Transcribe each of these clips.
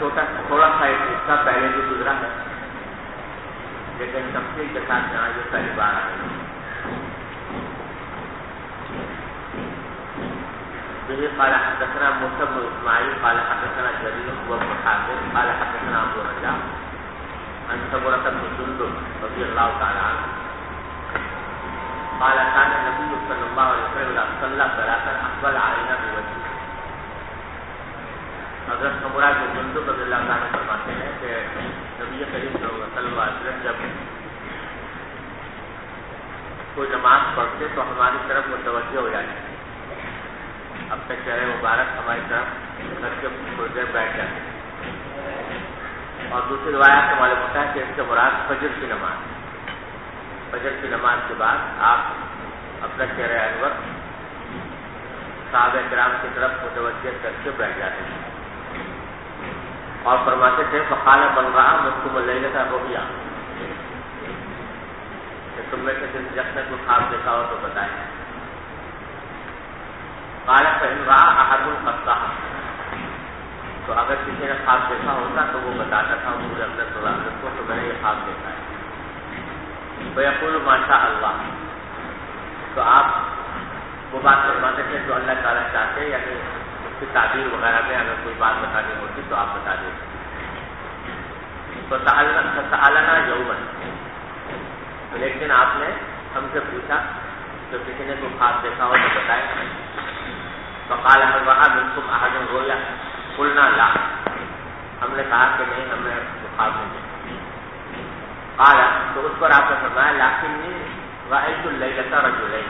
تھوڑا سا ایک حصہ پہلے بھی گزرا ہے، لیکن تفصیل کے ساتھ یہاں یہ پہلی بار آ رہی ہے۔ قال حدثنا موسى بن اسماعيل قال حدثنا جرير وابن حازم قال حدثنا ابو رجاء عن سمرة بن جندب رضي الله تعالى عنه قال كان النبي صلى الله عليه وسلم صلى ثلاثا اقبل علينا بوجهه۔ حضرت سمرہ بن جندب رضی اللہ عنہ فرماتے ہیں کہ نبی کریم صلی اللہ علیہ وسلم جب کوئی نماز پڑھتے تو ہماری طرف متوجہ ہو جاتے، اپنے چہرے مبارک ہماری طرف کر کے تھوڑی دیر بیٹھ جاتے، اور دوسری روایت سے معلوم ہوتا ہے کہ اس سے مراد فجر کی نماز، فجر کی نماز کے بعد آپ اپنا چہرہ انور صحابہ کرام کی طرف متوجہ کر کے بیٹھ جاتے ہیں اور فرماتے تھے فقال من رأى منكم الليلة رؤيا، کہ تم میں سے جس نے کوئی خواب دیکھا ہو تو بتائیں۔ قال فإن رأى أحد قصها، تو اگر کسی نے خواب دیکھا ہوتا تو وہ بتاتا تھا حضور اکرم صلی اللہ علیہ وسلم کو تو میں نے یہ خواب دیکھا ہے، فیقول ما شاء اللہ، تو آپ وہ بات فرماتے تھے جو اللہ تعالیٰ چاہتے، یعنی اس کی تعبیر وغیرہ میں اگر کوئی بات بتانی ہوتی تو آپ بتا دیتے۔ فسألنا یوما، لیکن آپ نے ہم سے پوچھا کہ کسی نے کوئی خواب دیکھا ہو تو بتائیں۔ فقال هل رأى منكم أحد رؤيا؟ قلنا لا، ہم نے کہا کہ نہیں، ہم نے خواب نہیں دیکھا۔ قال، تو اس پر آپ نے فرمایا لكني رأيت الليلة رجلين،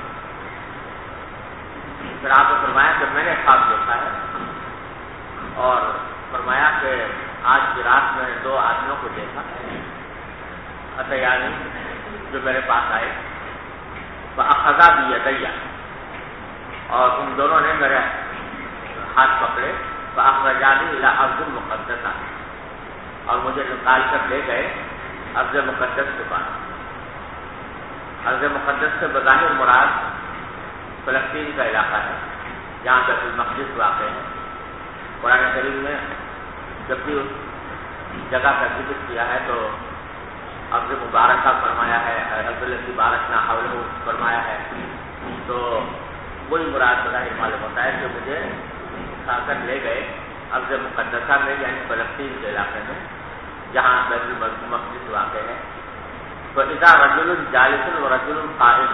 پھر آپ نے فرمایا کہ میں نے خواب دیکھا ہے، اور فرمایا کہ آج کی رات میں دو آدمیوں کو دیکھا اتیانی، جو میرے پاس آئے، فأخذا بيدي، اور ان دونوں نے میرے ہاتھ پکڑے، فأخرجاني إلى أرض مقدسة، اور مجھے نکال کر لے گئے ارض مقدس کے پاس۔ ارض مقدس سے بظاہر مراد فلسطین کا علاقہ ہے جہاں بیت المقدس واقع ہے۔ قرآن کریم میں جب بھی اس جگہ کا ذکر کیا ہے تو ارض مبارکہ فرمایا ہے، ارض التي بارکنا حولہ فرمایا ہے، تو وہی مراد بظاہر معلوم ہوتا ہے کہ مجھے اٹھا کر لے گئے ارض مقدسہ میں، یعنی فلسطین کے علاقے میں جہاں بیت المقدس واقع ہے۔ فإذا رجل جالس ورجل قائم،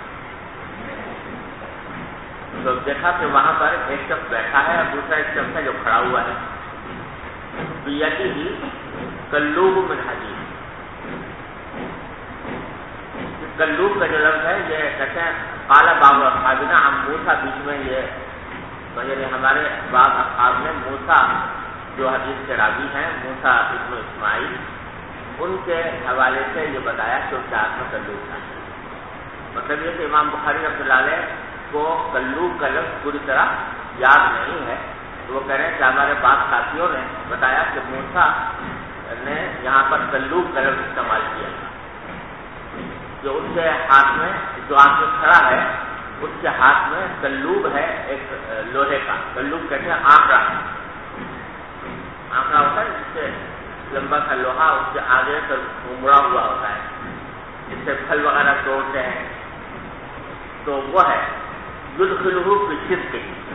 تو دیکھا کہ وہاں پر ایک شخص بیٹھا ہے اور دوسرا ایک شخص ہے جو کھڑا ہوا ہے، بیدہ کلوب من حدید، کلوب کا جو لفظ ہے یہ کہتے ہیں قال بعض اصحابنا عن موسیٰ، بیچ میں یہ یعنی ہمارے بعض اصحاب نے موسیٰ جو حدیث کے راوی ہیں موسیٰ ابن اسماعیل، ان کے حوالے سے یہ بتایا کہ ان کے ہاتھ میں کلوب تھا۔ مطلب یہ کہ امام بخاری رحمۃ اللہ علیہ کو کلوب کا لفظ پوری طرح یاد نہیں ہے، تو وہ کہہ رہے ہیں کہ ہمارے بعض ساتھیوں نے بتایا کہ موسیٰ نے یہاں پر کلوب کا لفظ استعمال کیا، جو ان کے ہاتھ میں جو آدمی کھڑا ہے اس کے ہاتھ میں کلوب ہے، ایک لوہے کا، کلوب کہتے ہیں آنکڑا، آنکڑا ہوتا ہے جس سے لمبا سا لوہا اس کے آگے سے گھومڑا ہوا ہوتا ہے، جس سے پھل وغیرہ توڑتے ہیں، تو وہ ہے یدخلہ بالصدق،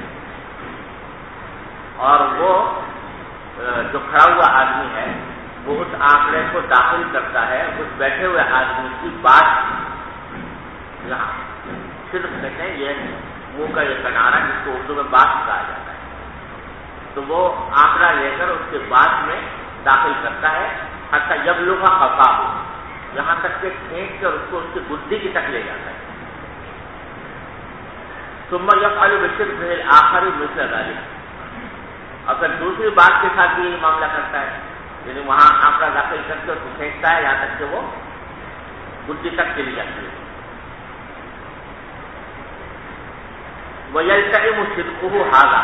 اور وہ جو کھڑا ہوا آدمی ہے وہ اس آنکڑے کو داخل کرتا ہے اس بیٹھے ہوئے آدمی کی بات، یہاں صدق کہتے ہیں یہ منہ کا یہ کنارہ جس کو اردو میں بات کہا جاتا ہے، تو وہ آنکڑا لے کر اس کے بات میں داخل کرتا ہے، حتی یبلغ قفاہ، یہاں تک کہ کھینچ کر اس کو اس کی گدی کی تک لے جاتا ہے۔ ثم يفعل بالصدق الآخر مثل ذلك، اور پھر دوسری بات کے ساتھ بھی یہ معاملہ کرتا ہے، یعنی وہاں آنکڑا داخل کر کے اس کو کھینچتا ہے یہاں تک کہ وہ گدی تک چلی جاتی ہے۔ وَيَلْتَئِمُ صِدْقُهُ هَذَا،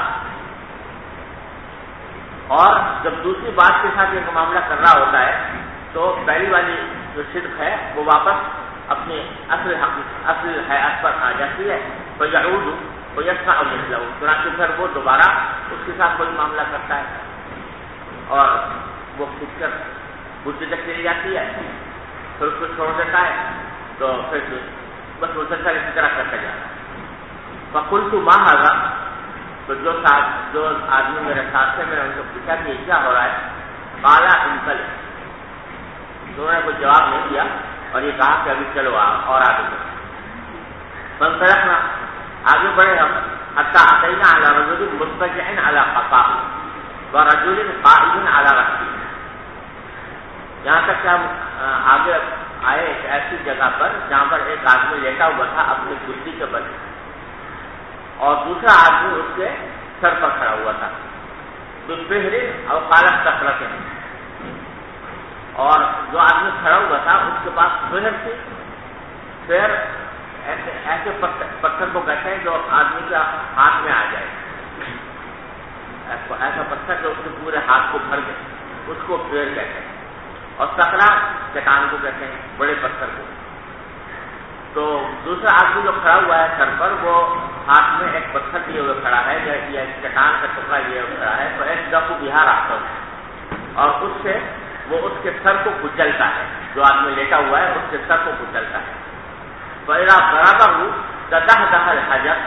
اور جب دوسری بات کے ساتھ یہ معاملہ کر رہا ہوتا ہے تو پہلی والی جو صدق ہے وہ واپس اپنی اصل حیات پر آ جاتی ہے، فَيَعُودُ وَيَسْمَعُ مِثْلَهُ، چنانچہ پھر وہ دوبارہ اس کے ساتھ کوئی معاملہ کرتا ہے۔ اور وہ کھینچ کر بجے تک چلی جاتی ہے، پھر اس کو چھوڑ دیتا ہے، تو پھر بس مسلسل اسی طرح کرتا جاتا ہے۔ فقلت ما ھذا، تو جو آدمی میرے ساتھ تھے، میں نے ان سے پوچھا کہ یہ کیا ہو رہا ہے؟ قال انطلق، انہوں نے کوئی جواب نہیں دیا اور یہ کہا کہ ابھی چلو اور آگے بڑھو۔ فانطلقنا، آگے بڑھے ہم، حتی اتینا علی رجل مضطجع علی قفاه ورجل قائم علی رأسه، یہاں تک کہ ہم آگے آئے ایک ایسی جگہ پر جہاں پر ایک آدمی لیٹا ہوا تھا اپنی کرسی کے بل، اور دوسرا آدمی اس کے سر پر کھڑا ہوا تھا، بفہر او قالت کثرت، اور جو آدمی کھڑا ہوا تھا اس کے پاس فہر تھی، پھر ایسے پتھر کو کہتے ہیں جو آدمی کے ہاتھ میں آ جائے، ایسا پتھر جو اس کے پورے ہاتھ کو بھر دے، اس کو پھیر کہتے ہیں، اور سکرا چٹان کو کہتے ہیں، بڑے پتھر کو۔ تو دوسرا آدمی جو کھڑا ہوا ہے سر پر، وہ ہاتھ میں ایک پتھر لیے ہوئے کھڑا ہے یا چٹان کا ٹکڑا لیے ہوئے کھڑا ہے، تو ایک دفعہ بہار آتا ہے اور اس سے وہ اس کے سر کو کچلتا ہے، جو آدمی لیٹا ہوا ہے اس کے سر کو کچلتا ہے۔ فَإِذَا ضَرَبَهُ تَدَحْدَحَ الْحَجَرُ،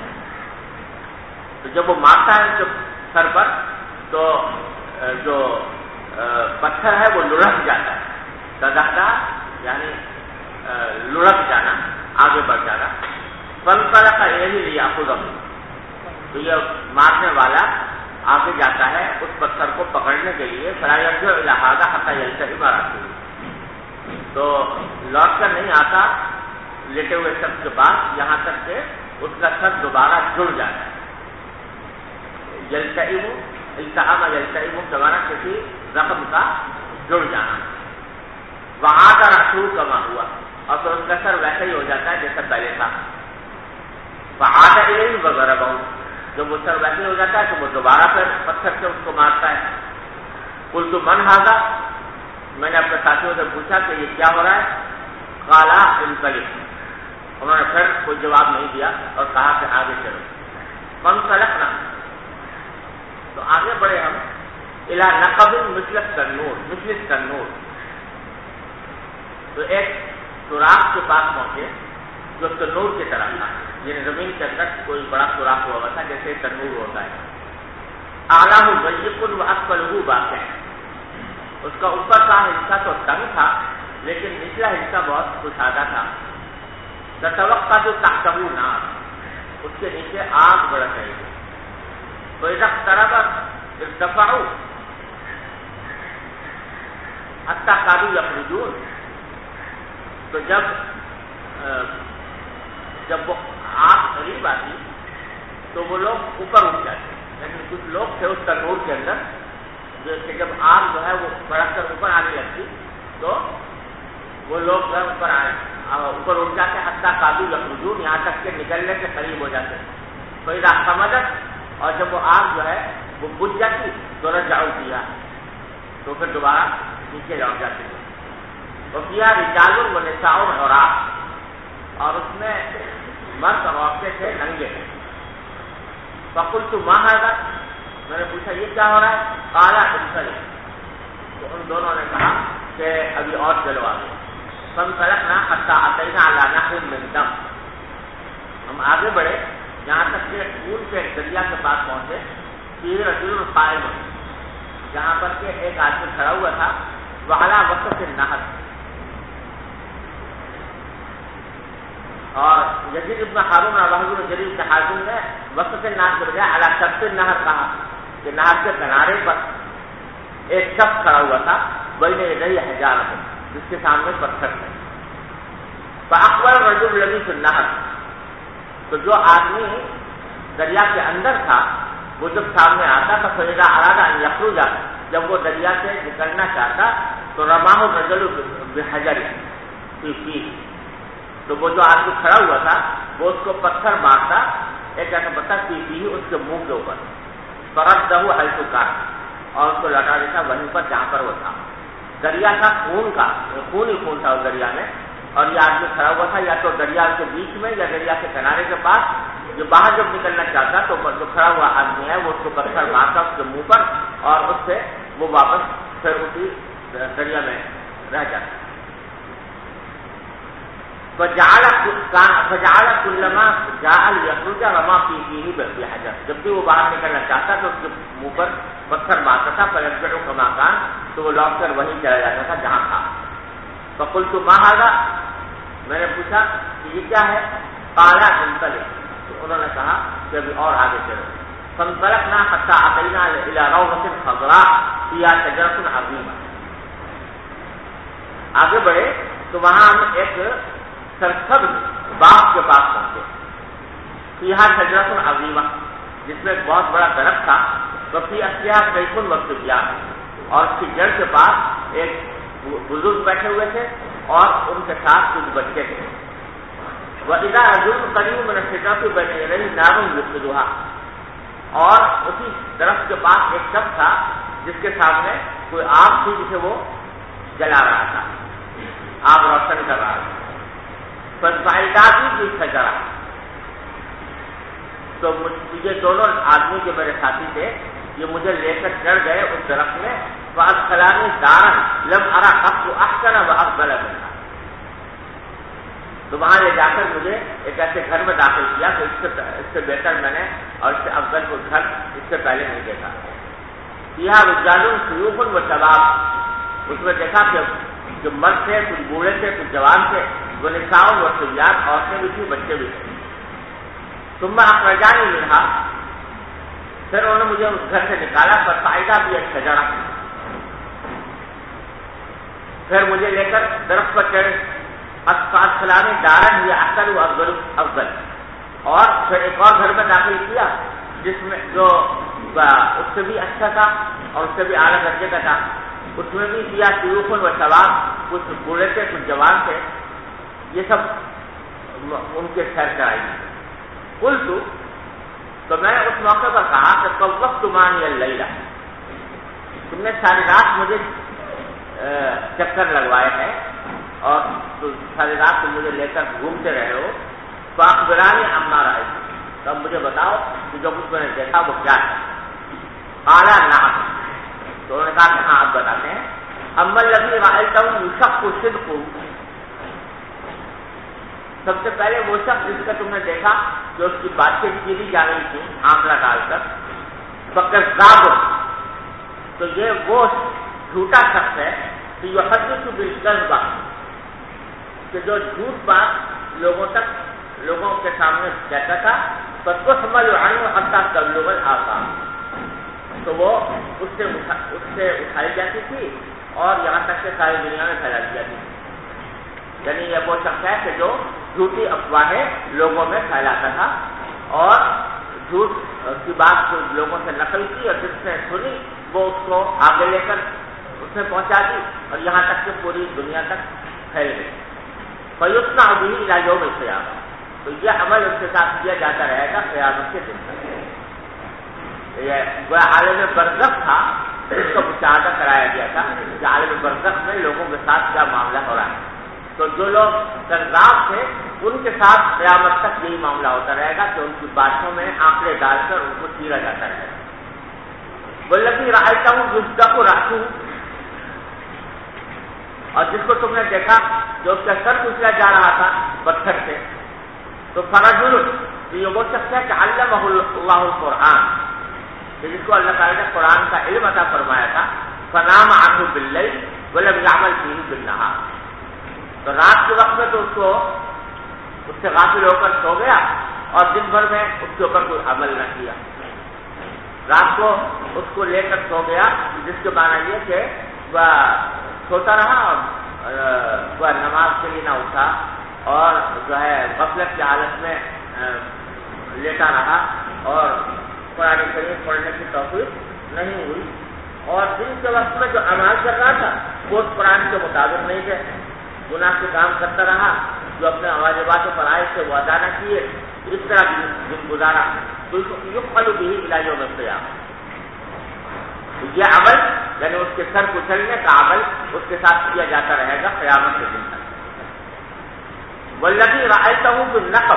تو جب وہ مارتا ہے اس کے سر پر تو جو پتھر ہے وہ لڑک جاتا ہے، تدحدح یعنی لڑک جانا، آگے بڑھ جانا۔ فانطلق الیہ لیأخذہ، تو یہ مارنے والا آگے جاتا ہے اس پتھر کو پکڑنے کے لیے، فلا یرجع الی ھذا حتی یلتئم رأسہ، تو لوٹ کر نہیں آتا لیٹے ہوئے شخص کے پاس یہاں تک کہ اس کا سر دوبارہ جڑ جاتا ہے۔ یلتئم، التئم یلتئم کے معنی کسی زخم کا جڑ جانا۔ وعاد رأسہ کما ہوا، اور تو اس کا سر ویسے ہی ہو جاتا ہے جیسا پہلے تھا۔ فعاد الیہ وضربہ، جب وہ سر ویسے ہو جاتا ہے تو وہ دوبارہ پھر پتھر سے اس کو مارتا ہے۔ قلت من ھذا، میں نے اپنے ساتھیوں سے پوچھا کہ یہ کیا ہو رہا ہے؟ قال انطلق، انہوں نے پھر کوئی جواب نہیں دیا اور کہا کہ آگے چلو۔ فانطلقنا، تو آگے بڑھے ہم، الی نقب مثل التنور، تو ایک سوراخ کے پاس پہنچے جو تنور کی طرح تھا، یعنی زمین کے اندر کوئی بڑا سوراخ ہوا تھا جیسے تنور ہوتا ہے۔ اعلیٰ ضیق واسفلہ واقع، اس کا اوپر کا حصہ تو تنگ تھا لیکن نچلا حصہ بہت کشادہ تھا۔ تتوقع تحتہ نار، اس کے نیچے آگ بڑھ رہی تھی۔ تو اذا اقترب ارتفعوا حتی کادوا یخرجون، تو جب وہ آگ قریب آتی تو وہ لوگ اوپر اٹھ جاتے، لیکن کچھ لوگ تھے اس تنور کے اندر جو کہ جب آگ جو ہے وہ بڑھ کر اوپر آنے لگتی تو وہ لوگ جو ہے اوپر اٹھ جاتے، حتی کادوا یخرجون، یہاں تک کہ نکلنے کے قریب ہو جاتے۔ تو اذا خمدت، اور جب وہ آگ جو ہے وہ بجھ جاتی تو رجعوا فیہا، تو پھر دوبارہ نیچے لوٹ جاتے تھے۔ وفیہا رجال ونساء عراة، اور اس میں مرد اور عورتیں تھے ننگے۔ فقلت ما ھذا، میں نے پوچھا یہ کیا ہو رہا ہے؟ قال انطلق، تو ان دونوں نے کہا کہ ابھی اور چلو آگے۔ فانطلقنا حتی اتینا علی نہر من دم، ہم آگے بڑھے جہاں تک کہ خون کے دریا کے پاس پہنچے۔ فیہ رجل قائم، جہاں پر کہ ایک آدمی کھڑا ہوا تھا، وعلی وسط النہر، اور یزید ابن ہارون اور وحب بن جریر بن حازم نے وسط النہر کے بجائے علی شط النہر کہا کہ نہر کے کنارے پر ایک شخص کھڑا ہوا تھا، بین یدیہ حجارۃ، جس کے سامنے پتھر تھے۔ فاقبل الرجل الذی فی النہر، تو جو آدمی دریا کے اندر تھا وہ جب سامنے آتا تھا، فاذا اراد ان یخرج، جب وہ دریا سے نکلنا چاہتا تو رماہ الرجل بحجر فی فیہ، تو وہ جو آدمی کھڑا ہوا تھا وہ اس کو پتھر مارتا، ایک ایسا پتھر فی فیہ، اس کے منہ کے اوپر، فردہ حیث کان، اور اس کو لوٹا دیتا وہیں پر جہاں پر وہ تھا۔ دریا تھا خون کا، خون ہی خون تھا اس دریا میں، اور یہ آدمی کھڑا ہوا تھا یا تو دریا کے بیچ میں یا دریا کے کنارے کے پاس، جو باہر جب نکلنا چاہتا تو جو کھڑا ہوا آدمی ہے وہ اس کو پتھر مارتا اس کے منہ پر اور اس سے وہ واپس پھر اسی دریا میں رہ جاتا. فجعل كلما جاء ليخرج رمى فيه بحجر. جب بھی وہ باہر نکلنا چاہتا تو اس کے منہ پر پتھر مارتا تھا. فيرجع كما كان, تو وہ لوٹ کر وہیں چلا جاتا تھا جہاں تھا. فقلت ما هذا, میں نے پوچھا کہ یہ کیا ہے؟ قال انطلق, تو انہوں نے کہا کہ ابھی اور آگے چلو. فانطلقنا حتى اتينا الى روضة خضراء فيها شجرة عظيمة. آگے بڑھے تو وہاں ہم ایک سرسبز باغ کے پاس پہنچے. فيها شجرة عظيمة, جس میں ایک بہت بڑا درخت تھا. وفي اصلها شيخ وصبيان, اور اس کی جڑ کے پاس ایک بزرگ بیٹھے ہوئے تھے اور ان کے ساتھ کچھ بچے تھے. وَإِذَا رَجُلٌ قَرِيبٌ مِنَ الشَّجَرَةِ بَيْنَ يَدَيْهِ نَارٌ يُوقِدُهَا, اور اسی درخت کے پاس ایک شخص تھا جس کے سامنے کوئی آگ تھی جسے وہ جلا رہا تھا, آگ روشن کر رہا تھا. فَالْفَائِدَاتِ فِي الشَّجَرَةِ, تو یہ دونوں آدمی جو میرے ساتھی تھے یہ مجھے لے کر چڑھ گئے اس درخت میں. فَأَدْخَلَانِي دَارًا لَمْ أَرَ قَطُّ أَحْسَنَ وَأَفْضَلَ مِنْهَا, تو وہاں لے جا کر مجھے ایک ایسے گھر میں داخل کیا تو اس سے بہتر میں نے اور اس سے افضل کو گھر اس سے پہلے نہیں دیکھا. فِيهَا رِجَالٌ شُيُوخٌ وَشَبَابٌ, اس میں دیکھا کہ جو مرد تھے, کچھ بوڑھے تھے, کچھ جوان تھے. وَنِسَاءٌ وَصِبْيَانٌ, عورتیں بھی تھیں, بچے بھی تھے. ثُمَّ أَخْرَجَانِي مِنْهَا, پھر انہوں نے مجھے اس گھر سے نکالا. فَصَعِدَا بِي الشَّجَرَةَ, پھر مجھے لے کر درخت پر چڑھے. فَأَدْخَلَانِي دَارًا هِيَ أَحْسَنُ وَأَفْضَلُ, اور پھر ایک اور گھر میں داخل کیا جس میں جو اس سے بھی اچھا تھا اور اس سے بھی اعلیٰ درجے کا تھا. اس میں بھی کیا شیوخ و شباب, کچھ بوڑھے تھے, کچھ جوان تھے. یہ سب ان کے خیر کرائی. قلت, تو میں نے اس موقع پر کہا کہ طوفتمانی اللیلہ, تم نے ساری رات مجھے چکر لگوائے ہیں اور ساری رات تم مجھے لے کر گھومتے رہے ہو. فاخبرانی عما رأیت, تو اب مجھے بتاؤ کہ جو کچھ میں نے دیکھا وہ کیا ہے. قال نعم, تو انہوں نے کہا کہ ہاں آپ بتاتے ہیں. اما الذی رأیتہ یشق صدقہ, سب سے پہلے وہ شخص جس کا تم نے دیکھا جو اس کی باتیں چیری جا رہی تھی آنکڑا ڈال کر. فکذاب, تو یہ وہ جھوٹا شخص ہے کہ یحدث بالکذب, کہ جو جھوٹ بات لوگوں کے سامنے کہتا تھا. فتحمل عنہ حتی تبلغ الآفاق, تو وہ اس سے اٹھائی جاتی تھی اور یہاں تک کہ ساری دنیا میں پھیلا دی جاتی تھی. یعنی یہ وہ شخص ہے کہ جو جھوٹی افواہیں لوگوں میں پھیلاتا تھا اور جھوٹ کی بات کو لوگوں سے نقل کی اور جس نے سنی وہ اس کو آگے لے کر اس میں پہنچا دی اور یہاں تک کہ پوری دنیا تک پھیل گئی. فیصنع به الی یوم القیامہ, تو یہ عمل اس کے ساتھ کیا جاتا رہے گا قیامت کے دن تک. یہ عالم برزخ تھا, اس کو مشاہدہ کرایا گیا تھا کہ عالم برزخ میں لوگوں کے ساتھ کیا معاملہ ہو رہا ہے. تو جو لوگ کذاب تھے ان کے ساتھ قیامت تک یہی معاملہ ہوتا رہے گا کہ ان کی باتوں میں آنکڑے ڈال کر ان کو چیرا جاتا رہے گا. والذی رأیتہ یصدق رأسہ, اور جس کو تم نے دیکھا جو اس کا سر کچلا جا رہا تھا پتھر سے. تو فرجل, یہ وہ شخص ہے کہ علمہ اللہ القرآن, جس کو اللہ تعالیٰ نے قرآن کا علم عطا فرمایا تھا. فنام عنہ باللیل ولم یعمل فیہ بالنہار, تو رات کے وقت میں تو اس سے غافل ہو کر سو گیا اور دن بھر میں اس کے اوپر کوئی عمل نہ کیا. رات کو اس کو لے کر سو گیا, جس کے معنی یہ کہ وہ سوتا رہا اور وہ نماز کے لیے نہ اٹھا اور جو ہے غفلت کی حالت میں لیٹا رہا اور قرآن کریم پڑھنے کی توفیق نہیں ہوئی. اور دن کے وقت میں جو اعمال کر رہا تھا وہ قرآن کے مطابق نہیں تھے, گناہ کے کام کرتا رہا, جو اپنے واجبات فرائض سے وہ ادا نہ کیے, اس طرح دن گزارا. تو یقبل به الی یوم القیامہ, یہ عمل یعنی اس کے سر کچلنے کا عمل اس کے ساتھ کیا جاتا رہے گا قیامت کے دن تک. والذی رأیتہ بالنقب,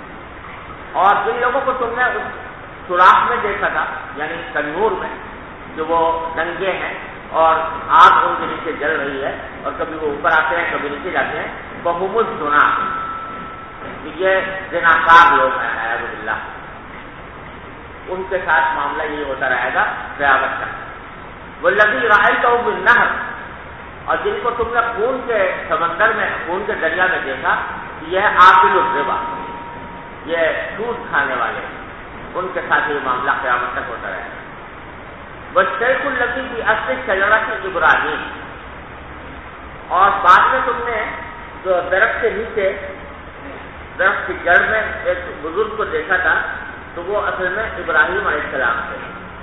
اور جن لوگوں کو تم نے اس سوراخ میں دیکھا تھا یعنی تنور میں, کہ وہ ننگے ہیں اور آگ ان کے نیچے جل رہی ہے اور کبھی وہ اوپر آتے ہیں کبھی نیچے جاتے ہیں، فہم الزنا، یہ زناکار لوگ ہیں اعوذ باللہ، ان کے ساتھ معاملہ یہ ہوتا رہے گا قیامت تک۔ والذی رأیتہ بالنہر، اور جن کو تم نے خون کے سمندر میں، خون کے دریا میں دیکھا، یہ آکل الربا، یہ سود کھانے والے، ان کے ساتھ یہ معاملہ قیامت تک ہوتا رہے گا۔ والشیخ الذی فی اصل شجرۃ ابراہیم، اور بعد میں تم نے جو درخت کے نیچے، درخت کی جڑ میں ایک بزرگ کو دیکھا تھا، تو وہ اصل میں ابراہیم علیہ السلام تھے۔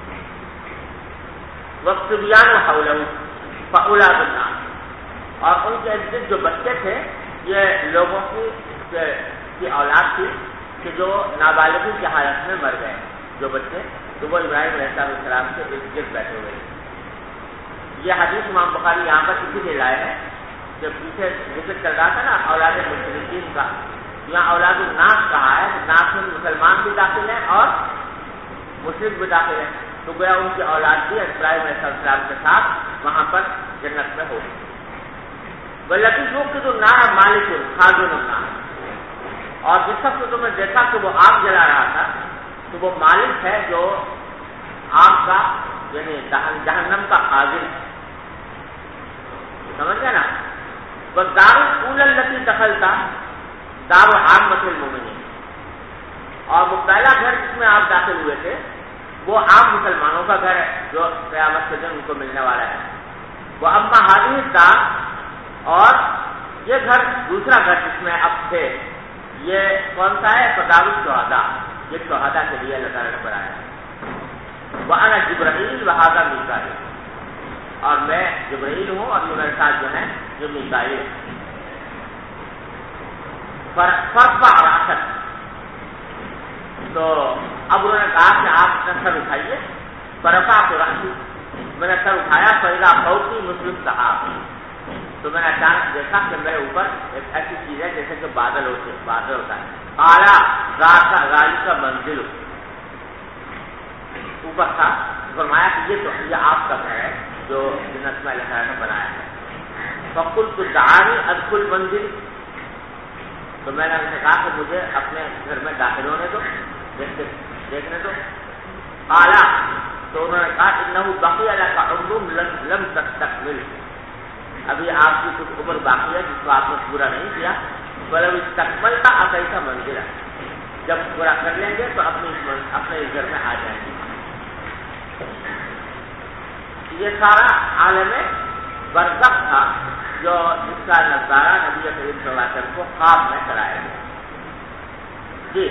وَالصِّبْيَانُ حَوْلَهُ فَأُولَٰئِكَ النَّاسُ، اور ان کے ارد جو بچے تھے یہ لوگوں کی اولاد تھی کہ جو نابالغی کی حالت میں مر گئے، جو بچے تو وہ ابراہیم علیہ السلام کے ارد گرد بیٹھے ہوئے تھے۔ یہ حدیث امام بخاری یہاں پر اسی لیے لائے ہیں کہ پیچھے ذکر چل رہا تھا نا اولاد مشرکین کا، یہاں اولاد الناس کہا ہے، ناس میں مسلمان بھی داخل ہیں اور مشرک بھی داخل ہیں، تو گویا ان کی اولاد بھی ابراہیم علیہ السلام کے ساتھ وہاں پر جنت میں ہوگی۔ والذی یوقد النار مالک خازن النار، اور جس وقت تم نے دیکھا کہ وہ آگ جلا رہا تھا تو وہ مالک ہے جو آگ کا یعنی جہنم کا خازن، سمجھ گئے نا۔ والدار الاولی التی دخلتا دار عامۃ المؤمنین، اور وہ پہلا گھر جس میں آپ داخل ہوئے تھے وہ عام مسلمانوں کا گھر ہے جو قیامت کے دن ان کو ملنے والا ہے۔ وہ اما هذه الدار، اور یہ گھر دوسرا گھر جس میں اب تھے یہ کون سا ہے؟ فدار الشہداء، یہ شہداء کے لیے اللہ تعالیٰ نے بنایا ہے۔ وأنا جبرائیل وهذا میکائیل، اور میں جبرائیل ہوں اور یہ میرے ساتھ جو ہے جو میکائیل ہے۔ فرفع رأسک، تو اب انہوں نے کہا کہ آپ اپنا سر اٹھائیے۔ فرفعت رأسی، میں نے سر اٹھایا، فإذا فوقی مسلم سحاب، تو میں نے اچانک دیکھا کہ میرے اوپر ایک ایسی چیز ہے جیسے کہ بادل ہوتا ہے۔ اعلیٰ ذالک منزل، اوپر تھا، فرمایا کہ یہ آپ کا گھر ہے جو جنت میں اللہ تعالیٰ نے بنایا ہے۔ فقلت دعانی ادخل منزل، تو میں نے ان سے کہا کہ مجھے اپنے گھر میں داخل ہونے دو، دیکھنے دو۔ اعلیٰ، تو انہوں نے کہا انہ بقی لک عمر لم تستکمل، ابھی آپ کی کچھ عمر باقی ہے جس کو آپ نے پورا نہیں کیا۔ ولو استکملت اتیت منزلا، جب پورا کر لیں گے تو اپنے اس گھر میں آ جائیں گے۔ یہ سارا عالم برزخ تھا جو جس کا نظارہ نبی کریم صلی اللہ علیہ وسلم کو خواب میں کرایا گیا۔ جی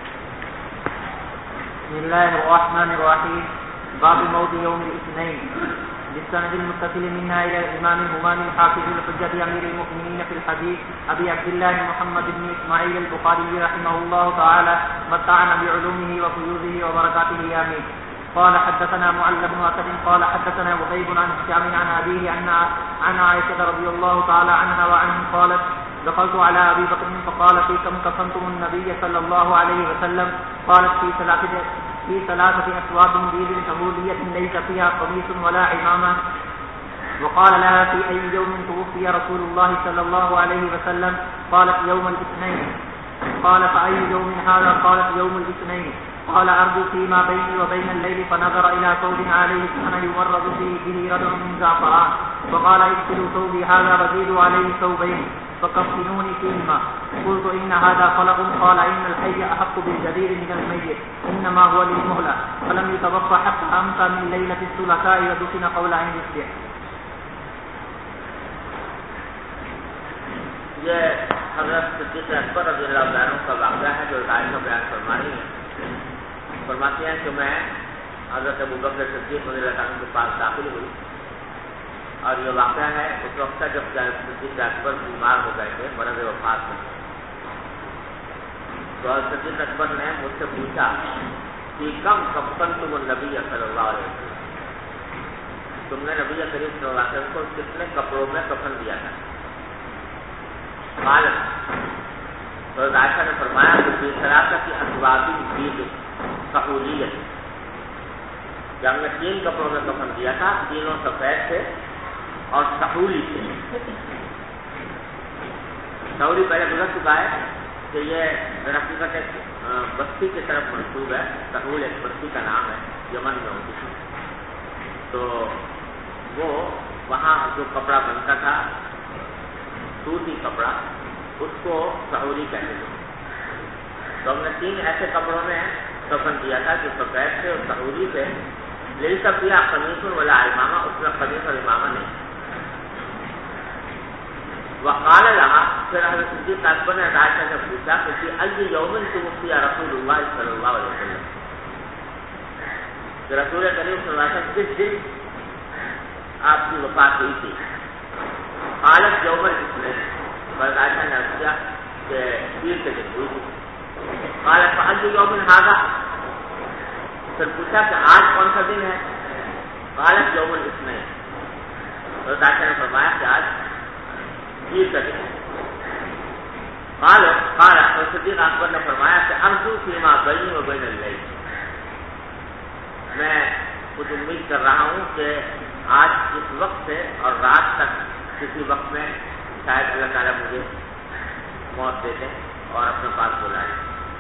بسم اللہ الرحمن الرحیم، باب موت یوم الاثنین، بالسند المتصل منها الى الامام الهمام الحافظ الحجة امير المؤمنين في الحديث ابي عبد الله محمد بن اسماعيل البخاري رحمه الله تعالى متعنا بعلومه وفيوزه وبركاته امين. قال حدثنا معل بن اسد قال حدثنا وهيب عن هشام عن ابيه عن عائشة رضي الله تعالى عنها وعنهم قالت دخلت على ابي بكر فقال في كم كفنتم النبي صلى الله عليه وسلم؟ قالت في ثلاثة أسواد بيض سهولية ليس فيها قميص ولا عمامة. وقال لها في أي يوم توفي رسول الله صلى الله عليه وسلم؟ قالت يوم الاثنين. قال فأي يوم هذا؟ قالت يوم الاثنين. قال أرجو فيما بيني وبين الليل، فنظر إلى ثوب عليه كان يمرض به ردع من زعفران، وقال اغسلوا ثوبي هذا وزيدوا عليه ثوبين فكفنوني فيهما. قلت إن هذا خلق. قال إن الحي أحق بالجدير من الميت، إنما هو للمهلة، فلم يتوفى حتى أمسى من ليلة الثلاثاء ودفن قبل أن يصبح. یہ حضرت صدیق اکبر رضی اللہ عنہ کا واقعہ ہے جو عائشہ بیان فرما رہی ہیں۔ فرماتی ہیں کہ میں حضرت ابوبکر صدیق رضی اللہ عنہ کے پاس داخل ہوئی، اور یہ واقعہ ہے اس وقت جب صدیق اکبر بیمار ہو گئے تھے، مرض وفات میں۔ تو صدیق اکبر نے مجھ سے پوچھا کہ کم کفنتم النبی صلی اللہ علیہ وسلم، تم نے نبی کریم صلی اللہ علیہ وسلم کو کتنے کپڑوں میں کفن دیا تھا؟ تو عائشہ نے فرمایا کہ ثلاثہ کی اسواد بیض سہولیت، کہ ہم نے 3 کپڑوں میں کفن دیا تھا، تینوں سفید تھے اور سہولی تھے۔ سہولی پہلے گزر چکا ہے کہ یہ حقیقت ایک بستی کی طرف منسوب ہے۔ سہول ایک بستی کا نام ہے، یمن میں ہوتی تھی۔ تو وہ وہاں جو کپڑا بنتا تھا سوتی کپڑا، اس کو سہولی کہتے تھے۔ تو ہم نے 3 ایسے کپڑوں میں کفن دیا تھا جو سفید تھے اور سہولی تھے۔ لیل سفیہ قمیص ولا امامہ، اس میں قمیص اور امامہ نہیں۔ وقال لها، پھر حضرت صدیق اکبر نے عائشہ سے پوچھا کہ ای یوم توفی رسول اللہ صلی اللہ علیہ وسلم، کہ رسول کریم صلی اللہ علیہ وسلم کس دن آپ کی وفات ہوئی تھی؟ قالت یوم الاثنین، بس عائشہ نے عرض کیا کہ پیر کے دن ہوئی تھی۔ قالت فای یوم ھذا، پھر پوچھا کہ آج کون سا دن ہے؟ قالت یوم الاثنین، بس عائشہ نے فرمایا کہ آج پیر کا دن ہے۔ قال صدیق اکبر نے فرمایا کہ ارجو فیما بینی و بین اللیل، میں کچھ امید کر رہا ہوں کہ آج اس وقت سے اور رات تک کسی وقت میں شاید اللہ تعالیٰ مجھے موت دے دیں اور اپنے پاس بلائیں۔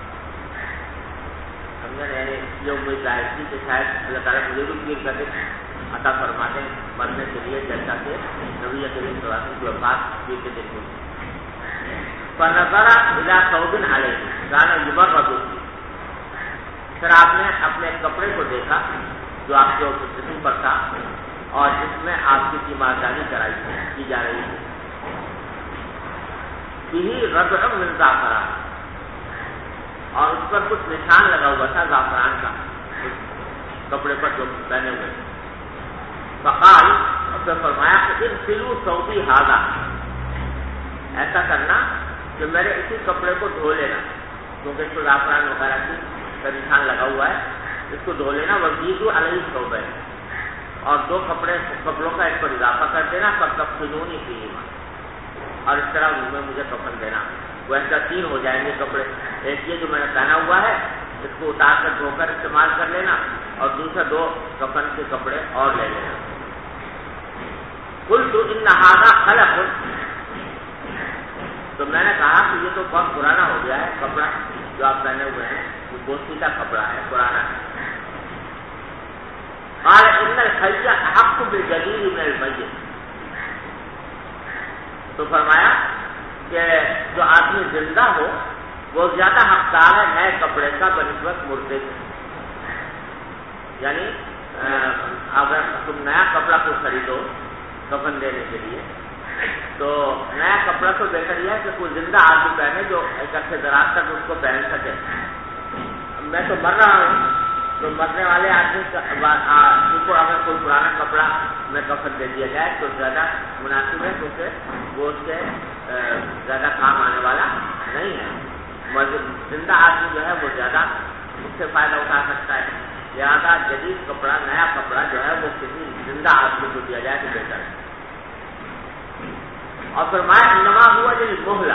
یعنی یہ امید ظاہر تھی کہ شاید اللہ تعالیٰ مجھے بھی پیر کا دن عطا فرما دیں مرنے کے لیے، جیسا کہ نبی کریم صلی اللہ علیہ وسلم کی وفات پیر کے دن ہوئی۔ فنظر الی ثوب علیہ کان یبرد، پھر آپ نے اپنے کپڑے کو دیکھا جو آپ کے جسم پر تھا اور جس میں آپ کی تیمارداری کی جا رہی تھی۔ فیہ ربع من زعفران، اور اس پر کچھ نشان لگا ہوا تھا زعفران کا، کپڑے پر جو پہنے ہوئے۔ فقال، اور پھر فرمایا کہ اغسلوا ثوبی ھذا، ایسا کرنا کہ میرے اسی کپڑے کو دھو لینا، کیونکہ اس کو زعفران وغیرہ کا نشان لگا ہوا ہے، اس کو دھو لینا۔ وزیدوا علیہ ثوبین، اور 2 کپڑوں کا اس پر اضافہ کر دینا۔ فکفنونی فیہما، اور اس طرح ان میں مجھے کفن دینا۔ وہ ایسا 3 ہو جائیں گے کپڑے، ایک یہ جو میں نے پہنا ہوا ہے اس کو اتار کر دھو کر استعمال کر لینا، اور دوسرا 2 کفن کے کپڑے اور لے لینا۔ قلت ان ھذا خلق، تو میں نے کہا کہ یہ تو بہت پرانا ہو گیا ہے کپڑا جو آپ پہنے ہوئے ہیں، وہ بوسیدہ کپڑا ہے، پرانا ہے۔ قال ان الحی احق بالجدید من المیت، تو فرمایا کہ جو آدمی زندہ ہو وہ زیادہ حقدار ہے نئے کپڑے کا بنسبت مردے کے۔ یعنی اگر تم نیا کپڑا کو خریدو کفن دینے کے لیے تو نیا کپڑا تو بہتر یہ ہے کہ کوئی زندہ آدمی پہنے جو ایک عرصے دراز تک اس کو پہن سکے۔ میں تو مر رہا ہوں، تو مرنے والے آدمی کو اگر کوئی پرانا کپڑا میں کفن دے دیا جائے تو زیادہ مناسب ہے، کیونکہ وہ اس سے زیادہ کام آنے والا نہیں ہے۔ زندہ آدمی جو ہے وہ زیادہ اس سے فائدہ اٹھا سکتا ہے، لہٰذا جدید کپڑا، نیا کپڑا جو ہے وہ کسی زندہ آدمی کو دیا جائے تو بہتر ہے۔ اور فرمایا انما ہوا للمہلہ،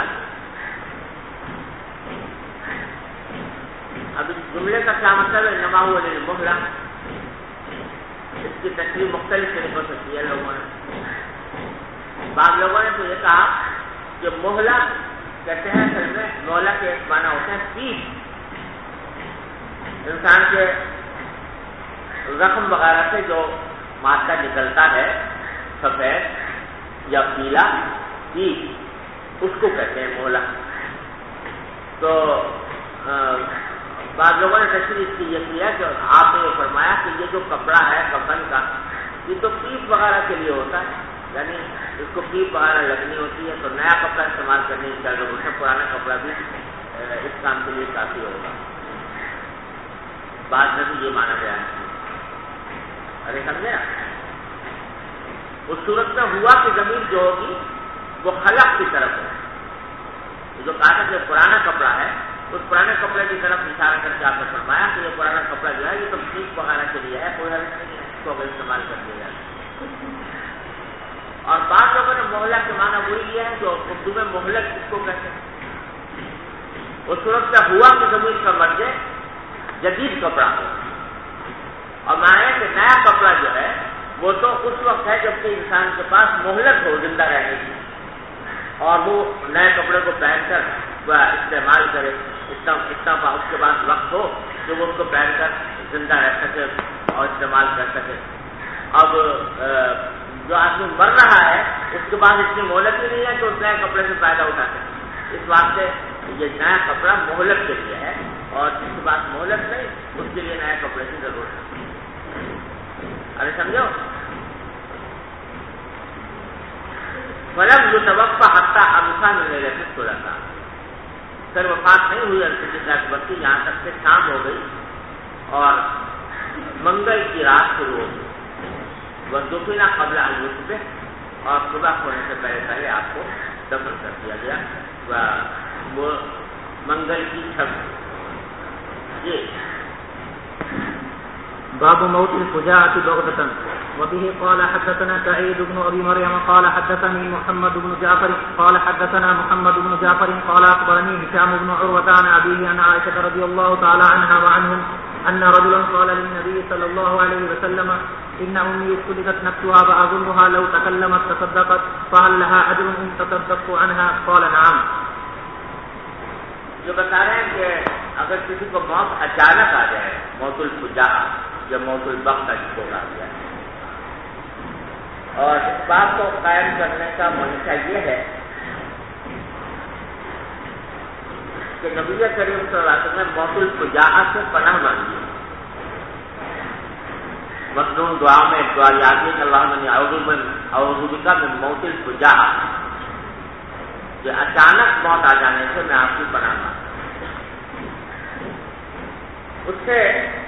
اب اس جملے کا کیا مطلب ہے؟ انما ہوا للمہلہ، اس کی تشریح مختلف طریقوں سے کی ہے لوگوں نے۔ بعض لوگوں نے تو یہ کہا کہ مہلہ کہتے ہیں اصل میں مولا کے ایک معنی ہوتے ہیں پیس، انسان کے زخم وغیرہ سے جو مادہ نکلتا ہے سفید یا پیلا، پیس، اس کو کہتے ہیں مولا۔ تو بعض لوگوں نے تشریح اس کی یہ کیا کہ آپ نے یہ فرمایا کہ یہ جو کپڑا ہے کفن کا، یہ تو پیپ وغیرہ کے لیے ہوتا ہے، یعنی اس کو پیپ وغیرہ لگنی ہوتی ہے، تو نیا کپڑا استعمال کرنے کی ضرورت ہے، پرانا کپڑا بھی اس کام کے لیے کافی ہوگا۔ بعد میں بھی یہ مانا گیا ہے، ارے سمجھے نا؟ اس صورت میں ہوا کہ زمین جو ہوگی وہ خلق کی طرف ہے، جو کہا تھا کہ پرانا کپڑا ہے، اس پرانے کپڑے کی طرف اشارہ کر کے آپ نے فرمایا کہ یہ پرانا کپڑا جو ہے یہ تو پیپ وغیرہ کے لیے ہے، کوئی حرج نہیں ہے، اس کو اگر استعمال کر دیا جائے۔ اور بعض لوگوں نے محلہ کے معنی وہی لیا ہے جو اردو میں مہلت اس کو کہتے ہیں۔ اس صورت میں ہوا کہ زمین کا مرجع جدید کپڑا ہو، اور معنی کہ نیا کپڑا جو ہے وہ تو اس وقت ہے جب کہ انسان کے پاس مہلت ہو زندہ رہنے کی، اور وہ نئے کپڑے کو پہن کر وہ استعمال کرے، اتنا اس کے پاس وقت ہو کہ وہ اس کو پہن کر زندہ رہ سکے اور استعمال کر سکے۔ اب جو آدمی مر رہا ہے اس کے پاس اتنی مہلت ہی نہیں ہے کہ اس نئے کپڑے سے فائدہ اٹھا سکے، اس واسطے یہ نیا کپڑا مہلت کے لیے ہے، اور جس کے پاس مہلت نہیں اس کے لیے نئے کپڑے کی ضرورت ہے۔ ارے سمجھو، فلم جو توقع حتیٰ امسا میں رسد ہو جاتا، پھر وفات نہیں ہوئی الفجر اکبر کی، یہاں تک کہ شام ہو گئی اور منگل کی رات شروع ہو گئی، وہ دفنہ قبل الصبح، اور صبح ہونے سے پہلے آپ کو دفن کر دیا گیا، وہ منگل کی چھت۔ جی باب موت الفجاءة بغتة. وبه قال حدثنا سعيد بن أبي مريم قال حدثني محمد بن جعفر قال حدثنا محمد بن جعفر قال أخبرني هشام بن عروة عن أبيه عن عائشة رضي الله تعالى عنها وعنهم أن رجلا قال للنبي صلى الله عليه وسلم إن أمي اختلفت نفسها فأظنها لو تكلمت تصدقت فهل لها أجر إن تصدقت عنها؟ قال نعم. جو بتا رہے ہیں کہ اگر کسی کو موت اچانک آ جائے، موت الفجاء یا موت البغتہ جس کو کہا گیا ہے، اور اس بات کو قائم کرنے کا منشا یہ ہے کہ نبی کریم صلی اللہ علیہ وسلم نے موت الفجاء سے پناہ مانگی، مصنون دعا میں دعا یاد ہے کہ اللہم اعوذ بک من موت الفجاء، کہ اچانک موت آ جانے سے میں آپ کی پناہ مانگتا ہوں۔ اس سے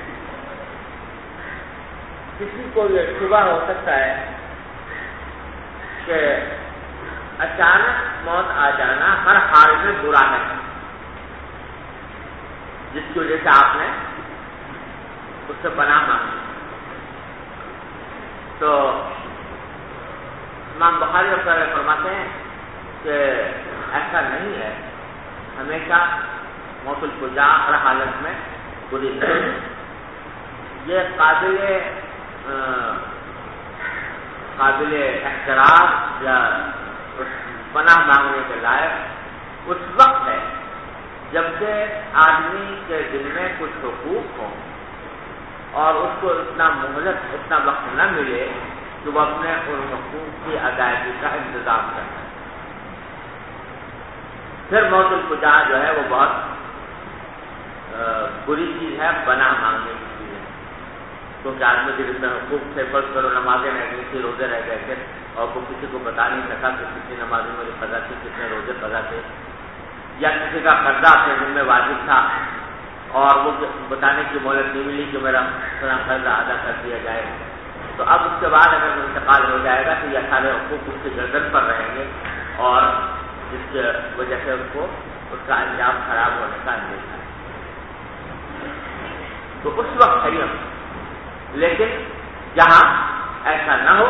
کسی کو یہ شبہ ہو سکتا ہے کہ اچانک موت آ جانا ہر حال میں برا ہے، جس کی وجہ سے آپ نے اس سے پناہ مانگی۔ تو امام بخاری وغیرہ فرماتے ہیں کہ ایسا نہیں ہے، ہمیشہ موت الفجاء ہر حالت میں بری نہیں، یہ قابل احترام یا پناہ مانگنے کے لائق اس وقت ہے جبکہ آدمی کے دل میں کچھ حقوق ہوں اور اس کو اتنا مہلت اتنا وقت نہ ملے کہ وہ اپنے ان حقوق کی ادائیگی کا انتظام کرے۔ پھر موت الفجاء جو ہے وہ بہت بری چیز ہے، پناہ مانگنے کی چیز ہے، کیونکہ آدمی کے جس میں حقوق سے فرض کرو نمازیں رہ گئی تھی، روزے رہ گئے تھے، اور وہ کسی کو بتا نہیں سکا کہ کتنی نمازیں میری قضا تھی، کتنے روزے قضا تھے، یا کسی کا قرضہ اپنے دن میں واجب تھا اور وہ بتانے کی مہلت نہیں ملی کہ میرا قرضہ ادا کر دیا جائے، تو اب اس کے بعد اگر انتقال ہو جائے گا تو یہ سارے حقوق اس کی گردن پر رہیں گے، اور جس کی وجہ سے اس کو اس کا انجام خراب ہونے کا اندیشہ ہے۔ تو اس وقت ہے، لیکن جہاں ایسا نہ ہو،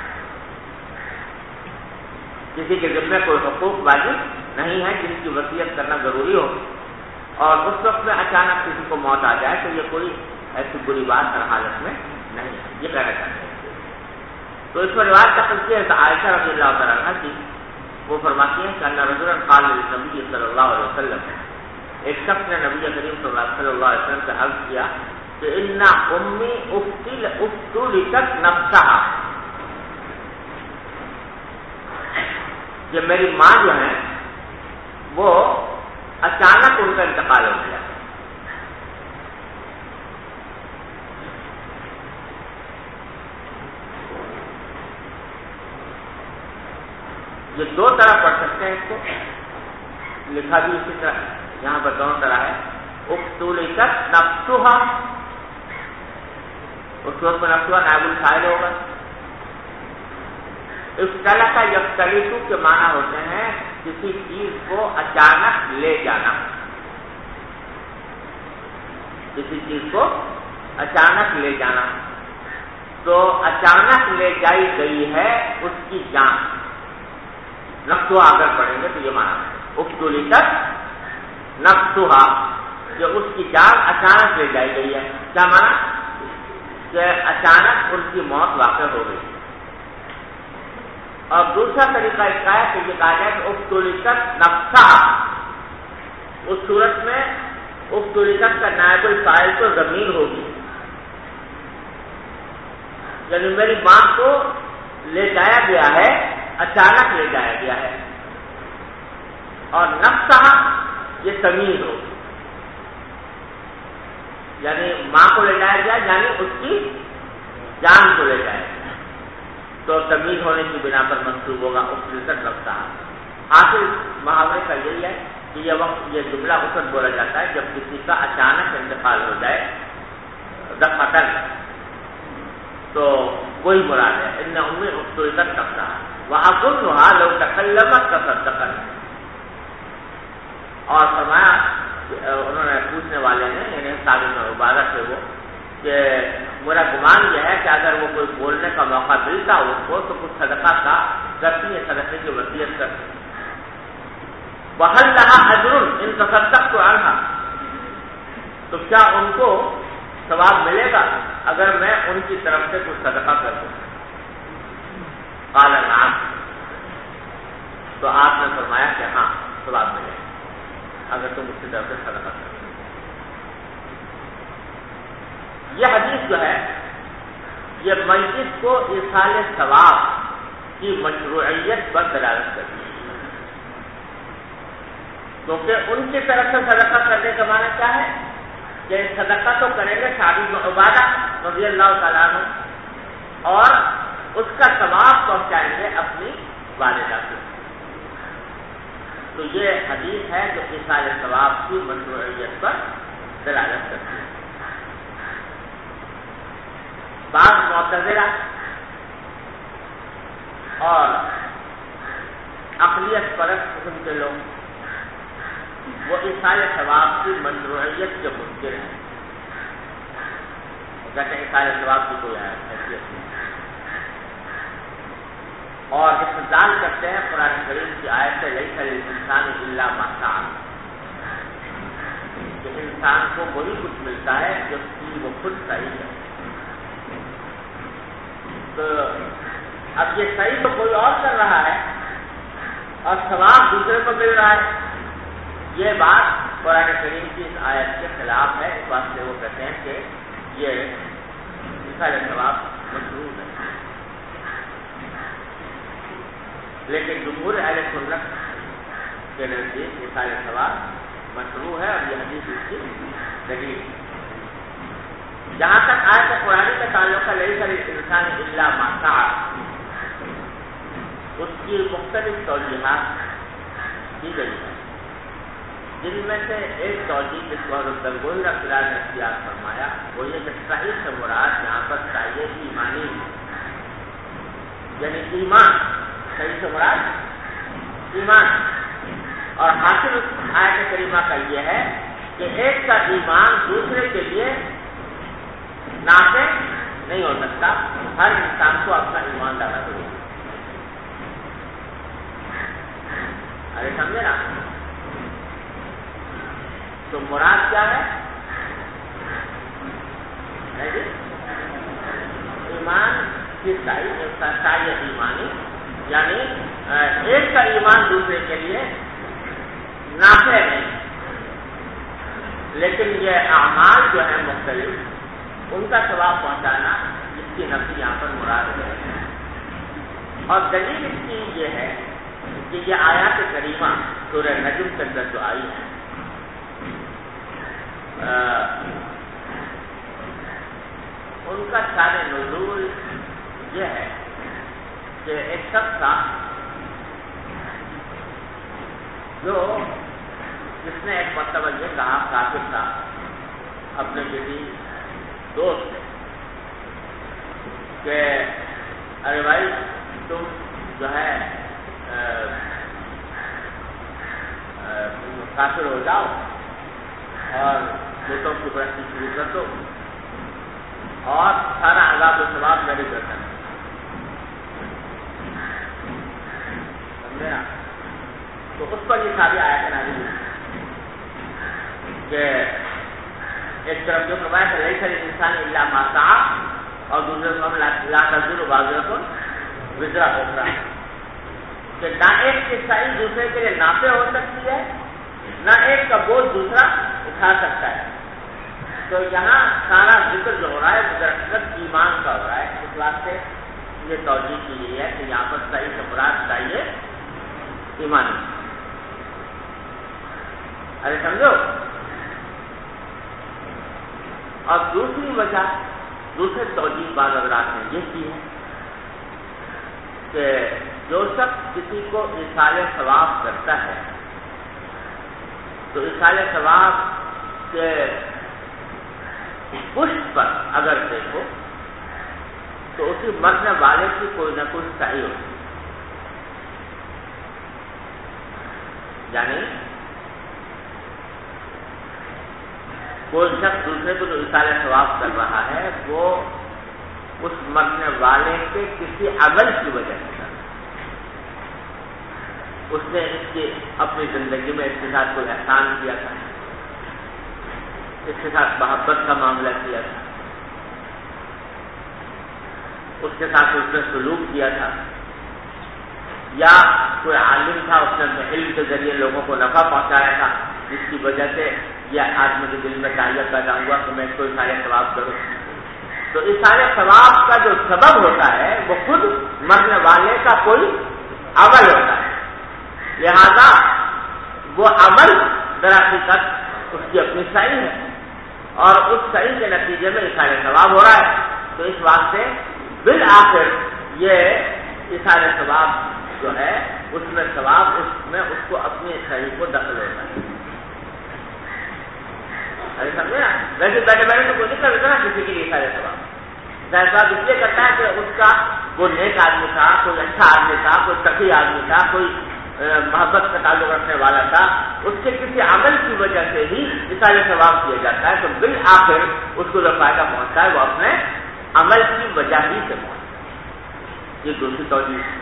کسی کے ذمہ کوئی حقوق واجب نہیں ہے جن کی وصیت کرنا ضروری ہو، اور اس وقت میں اچانک کسی کو موت آ جائے تو یہ کوئی ایسی بری بات ہر حالت میں نہیں ہے، یہ کہنا چاہتے ہیں۔ تو اس میں روایت کا تذکرہ ہے عائشہ رضی اللہ تعالیٰ عنہا کی، وہ فرماتی ہیں کہ ان رجلا قال للنبی صلی اللہ علیہ وسلم، ایک شخص نے نبی کریم صلی اللہ علیہ وسلم سے عرض کیا کہ ان امی افتلت نفسها، کہ میری ماں جو ہے وہ اچانک ان کا انتقال ہو گیا۔ یہ دو طرح پڑھ سکتے ہیں، اس کو لکھا بھی اسی طرح یہاں پر دونوں طرح ہے، افتلت نفسها، اس وقت نفسها نائب الفاعل ہوگا، افتلت یفتلت کے معنی ہوتے ہیں کسی چیز کو اچانک لے جانا، کسی چیز کو اچانک لے جانا، تو اچانک لے جائی گئی ہے اس کی جان، نفسها اگر پڑھیں گے تو یہ معنی افتلت نفسها، کہ اس کی جان اچانک لے جائی گئی ہے، کیا معنی؟ کہ اچانک ان کی موت واقع ہو گئی. اور دوسرا طریقہ اس کا ہے کہ یہ کہا جائے کہ افتلقت نفسا، اس صورت میں افتلقت کا نائب الفاعل تو ضمیر ہوگی، یعنی میری ماں کو لے جایا گیا ہے، اچانک لے جایا گیا ہے، اور نفسا یہ ضمیر ہوگی، یعنی ماں کو لے جایا گیا یعنی اس کی جان کو لے جایا گیا، تو تمیز ہونے کی بنا پر منسوب ہوگا افتلقت نفسا. حاصل محاورے کا یہی ہے کہ یہ وقت یہ جملہ اس وقت بولا جاتا ہے جب کسی کا اچانک انتقال ہو جائے دفعتاً، تو وہی مراد ہے. ان امی افتلقت نفسا واظنها لو تکلمت تصدقت. اور فرمایا انہوں نے پوچھنے والے نے یعنی صاحب میں عبادت سے وہ کہ میرا گمان یہ ہے کہ اگر وہ کوئی بولنے کا موقع ملتا اس کو تو کچھ صدقہ کا کرتی ہے، صدقے کی وصیت کرتی. وَهَلْ لَهَا أَجْرٌ إِن تَصَدَّقْتُ عَنْهَا، تو کیا ان کو ثواب ملے گا اگر میں ان کی طرف سے کچھ صدقہ کر دوں؟ قال نعم، تو آپ نے فرمایا کہ ہاں ثواب ملے گا اگر تم اس کی طرف سے صدقہ کر دو. یہ حدیث جو ہے یہ میت کو ایصال ثواب کی مشروعیت پر دلالت کرتی ہے، کیونکہ ان کی طرف سے صدقہ کرنے کا معنی کیا ہے کہ صدقہ تو کریں گے سعد بن عبادہ رضی اللہ تعالیٰ عنہ، اور اس کا ثواب پہنچائیں گے اپنی والدہ کو. تو یہ حدیث ہے جو ایصال ثواب کی مشروعیت پر دلالت کرتی ہے. بعض معتزلہ اور عقلیت پرست قسم کے لوگ وہ ایصال ثواب کی مشروعیت کے منکر ہیں، کہتے ہیں ایصال ثواب کی کوئی حیثیت نہیں، اور استدلال کرتے ہیں قرآن کریم کی آیت سے لیس للانسان الا ما سعى، کہ انسان کو وہی کچھ ملتا ہے جو کی وہ خود صحیح ہے. تو اب یہ صحیح تو کوئی اور کر رہا ہے اور ثواب دوسرے کو مل رہا ہے، یہ بات قرآن کریم کی اس آیت کے خلاف ہے. اس بات سے وہ کہتے ہیں کہ یہ ایصال ثواب مشروع ہے. لیکن جمہور اہل سنت کے نزدیک ایصال ثواب مشروع ہے اور یہ حدیث اس کی دلیل ہے. جہاں تک آیت قرآن کا تعلق ہے لیس للانسان الا ما سعى، اس کی مختلف توجیحات کی گئی ہے، جن میں سے ایک توجیح جس کو حضرت گنگوہی رحمۃ اللہ نے اختیار فرمایا وہ یہ کہ صحیح سے مراد یہاں پر چاہیے ایمانی، یعنی ایمان، صحیح سے مراد ایمان. اور حاصل آیت کریمہ کا یہ ہے کہ ایک کا ایمان دوسرے کے لیے نافع نہیں ہو سکتا، ہر انسان کو اپنا ایمان لانا ضروری ہے. ارے سمجھے نا؟ تو مراد کیا ہے؟ ایمان کی سائے ایمانی، یعنی ایک کا ایمان دوسرے کے لیے نافع نہیں، لیکن یہ اعمال جو ہیں مختلف ان کا ثواب پہنچانا جس کی نفی یہاں پر مراد ہے. اور دلیل اس کی یہ ہے کہ یہ آیات کریمہ سورہ نجم کے اندر جو آئی ہے ان کا شان نزول یہ ہے کہ ایک شخص تھا جو جس نے ایک مرتبہ یہ کہا، کافر تھا، اپنے کسی دوست سے کہ ارے بھائی تم جو ہے کافر ہو جاؤ اور بتوں کی پرستی شروع کر دو اور سارا عذاب و ثواب میری کرتا ہے. سمجھے نا؟ تو اس پر یہ ساری آیتیں نازل ہوئی کہ ایک طرف جو فرمایا کہ لیس للانسان الا ما سعى، اور دوسرے کو ہم لا تزر وازرۃ وزر اخرى، کہ نہ ایک کی صحیح دوسرے کے لیے نافع ہو سکتی ہے، نہ ایک کا بوجھ دوسرا اٹھا سکتا ہے۔ تو یہاں سارا ذکر جو ہو رہا ہے وہ دراصل ایمان کا ہو رہا ہے، اس واسطے یہ توجہ کی گئی ہے کہ یہاں پر صحیح سے مراد چاہیے ایمانی۔ ارے سمجھو، اور دوسری وجہ، دوسرے توجہ بعض حضرات نے یہ کی ہے کہ جو شخص کسی کو ایصال ثواب کرتا ہے تو ایصال ثواب کے پشت پر اگر دیکھو تو اسی مرنے والے کی کوئی نہ کوئی صحیح ہوتی ہے، یعنی کوئی شخص دوسرے کو جو ایصال ثواب کر رہا ہے وہ اس مرنے والے کے کسی عمل کی وجہ سے کر رہا ہے، اس نے اس کی اپنی زندگی میں اس کے ساتھ کوئی احسان کیا تھا، اس کے ساتھ محبت کا معاملہ کیا تھا، اس کے ساتھ اس نے سلوک کیا تھا، یا کوئی عالم تھا، اس نے اپنے علم کے ذریعے لوگوں کو نفع پہنچایا تھا، جس کی وجہ سے یہ آدمی کے دل میں تعلق پیدا ہوا کہ میں اس کو ایصال ثواب کروں۔ تو ایصال ثواب کا جو سبب ہوتا ہے وہ خود مرنے والے کا کوئی عمل ہوتا ہے، لہذا وہ عمل درحقیقت اس کی اپنی صحیح ہے اور اس صحیح کے نتیجے میں ایصال ثواب ہو رہا ہے۔ تو اس واسطے بالآخر یہ ایصال ثواب جو ہے اس میں ثواب اس میں اس کو اپنی صحیح کو دخل ہوتا ہے۔ ارے سمجھے نا، ویسے بیٹھے بیٹھے تو کوئی نہیں کرتا نا کسی کے لیے ایصال ثواب، ثواب اس لیے کرتا ہے کہ اس کا کوئی نیک آدمی تھا، کوئی اچھا آدمی تھا، کوئی تقی آدمی تھا، کوئی محبت کا تعلق رکھنے والا تھا، اس کے کسی عمل کی وجہ سے ہی ایصال ثواب کیا جاتا ہے۔ تو بالآخر اس کو جو فائدہ پہنچتا ہے وہ اپنے عمل کی وجہ ہی سے پہنچتا ہے۔ یہ دوسری توجہ ہے۔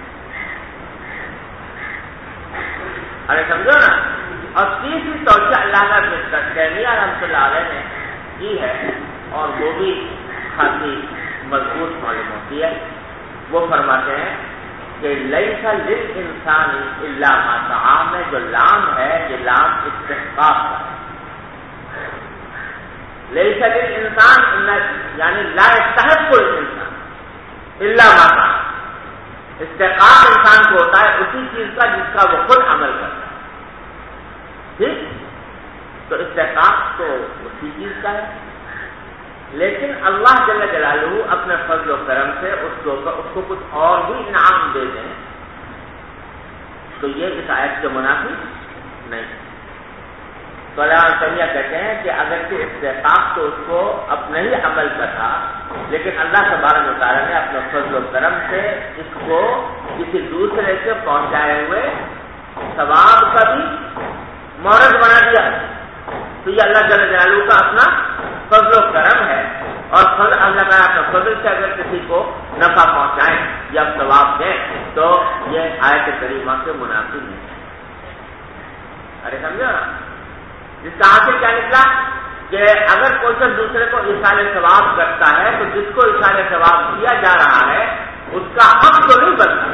ارے سمجھو نا، اور تیسری توجہ اللہ کا تیمیہ رحمۃ اللہ علیہ نے کی ہے اور وہ بھی خاصی مضبوط معلوم ہوتی ہے۔ وہ فرماتے ہیں کہ لیس للانسان الا ما سعی میں جو لام ہے یہ لام استحقاق کا ہے۔ لیس للانسان یعنی لا یستحق الانسان الا ما سعی، استحقاق انسان کو ہوتا ہے اسی چیز کا جس کا وہ خود عمل کرتا ہے، ٹھیک؟ تو استحقاق تو اسی چیز کا ہے، لیکن اللہ جل جلالہ اپنے فضل و کرم سے اس کو کچھ اور بھی انعام دے دیں تو یہ اس آیت کے منافی نہیں۔ تو علامہ تیمیہ کہتے ہیں کہ اگرچہ استحقاق تو اس کو اپنے ہی عمل کا تھا، لیکن اللہ تبارک و تعالیٰ نے اپنے فضل و کرم سے اس کو کسی دوسرے سے پہنچائے ہوئے ثواب کا بھی مورد بنا دیا۔ تو یہ اللہ جل جلالہ کا اپنا فضل و کرم ہے، اور فضل اللہ تعالیٰ اپنے فضل سے اگر کسی کو نفع پہنچائیں یا ثواب دیں تو یہ آیت کریمہ کے مناسب نہیں ہے۔ ارے سمجھو نا، جس کا حاصل کیا نکلا کہ اگر کوئی شخص دوسرے کو ایصال ثواب کرتا ہے تو جس کو ایصال ثواب کیا جا رہا ہے اس کا حق تو نہیں بنتا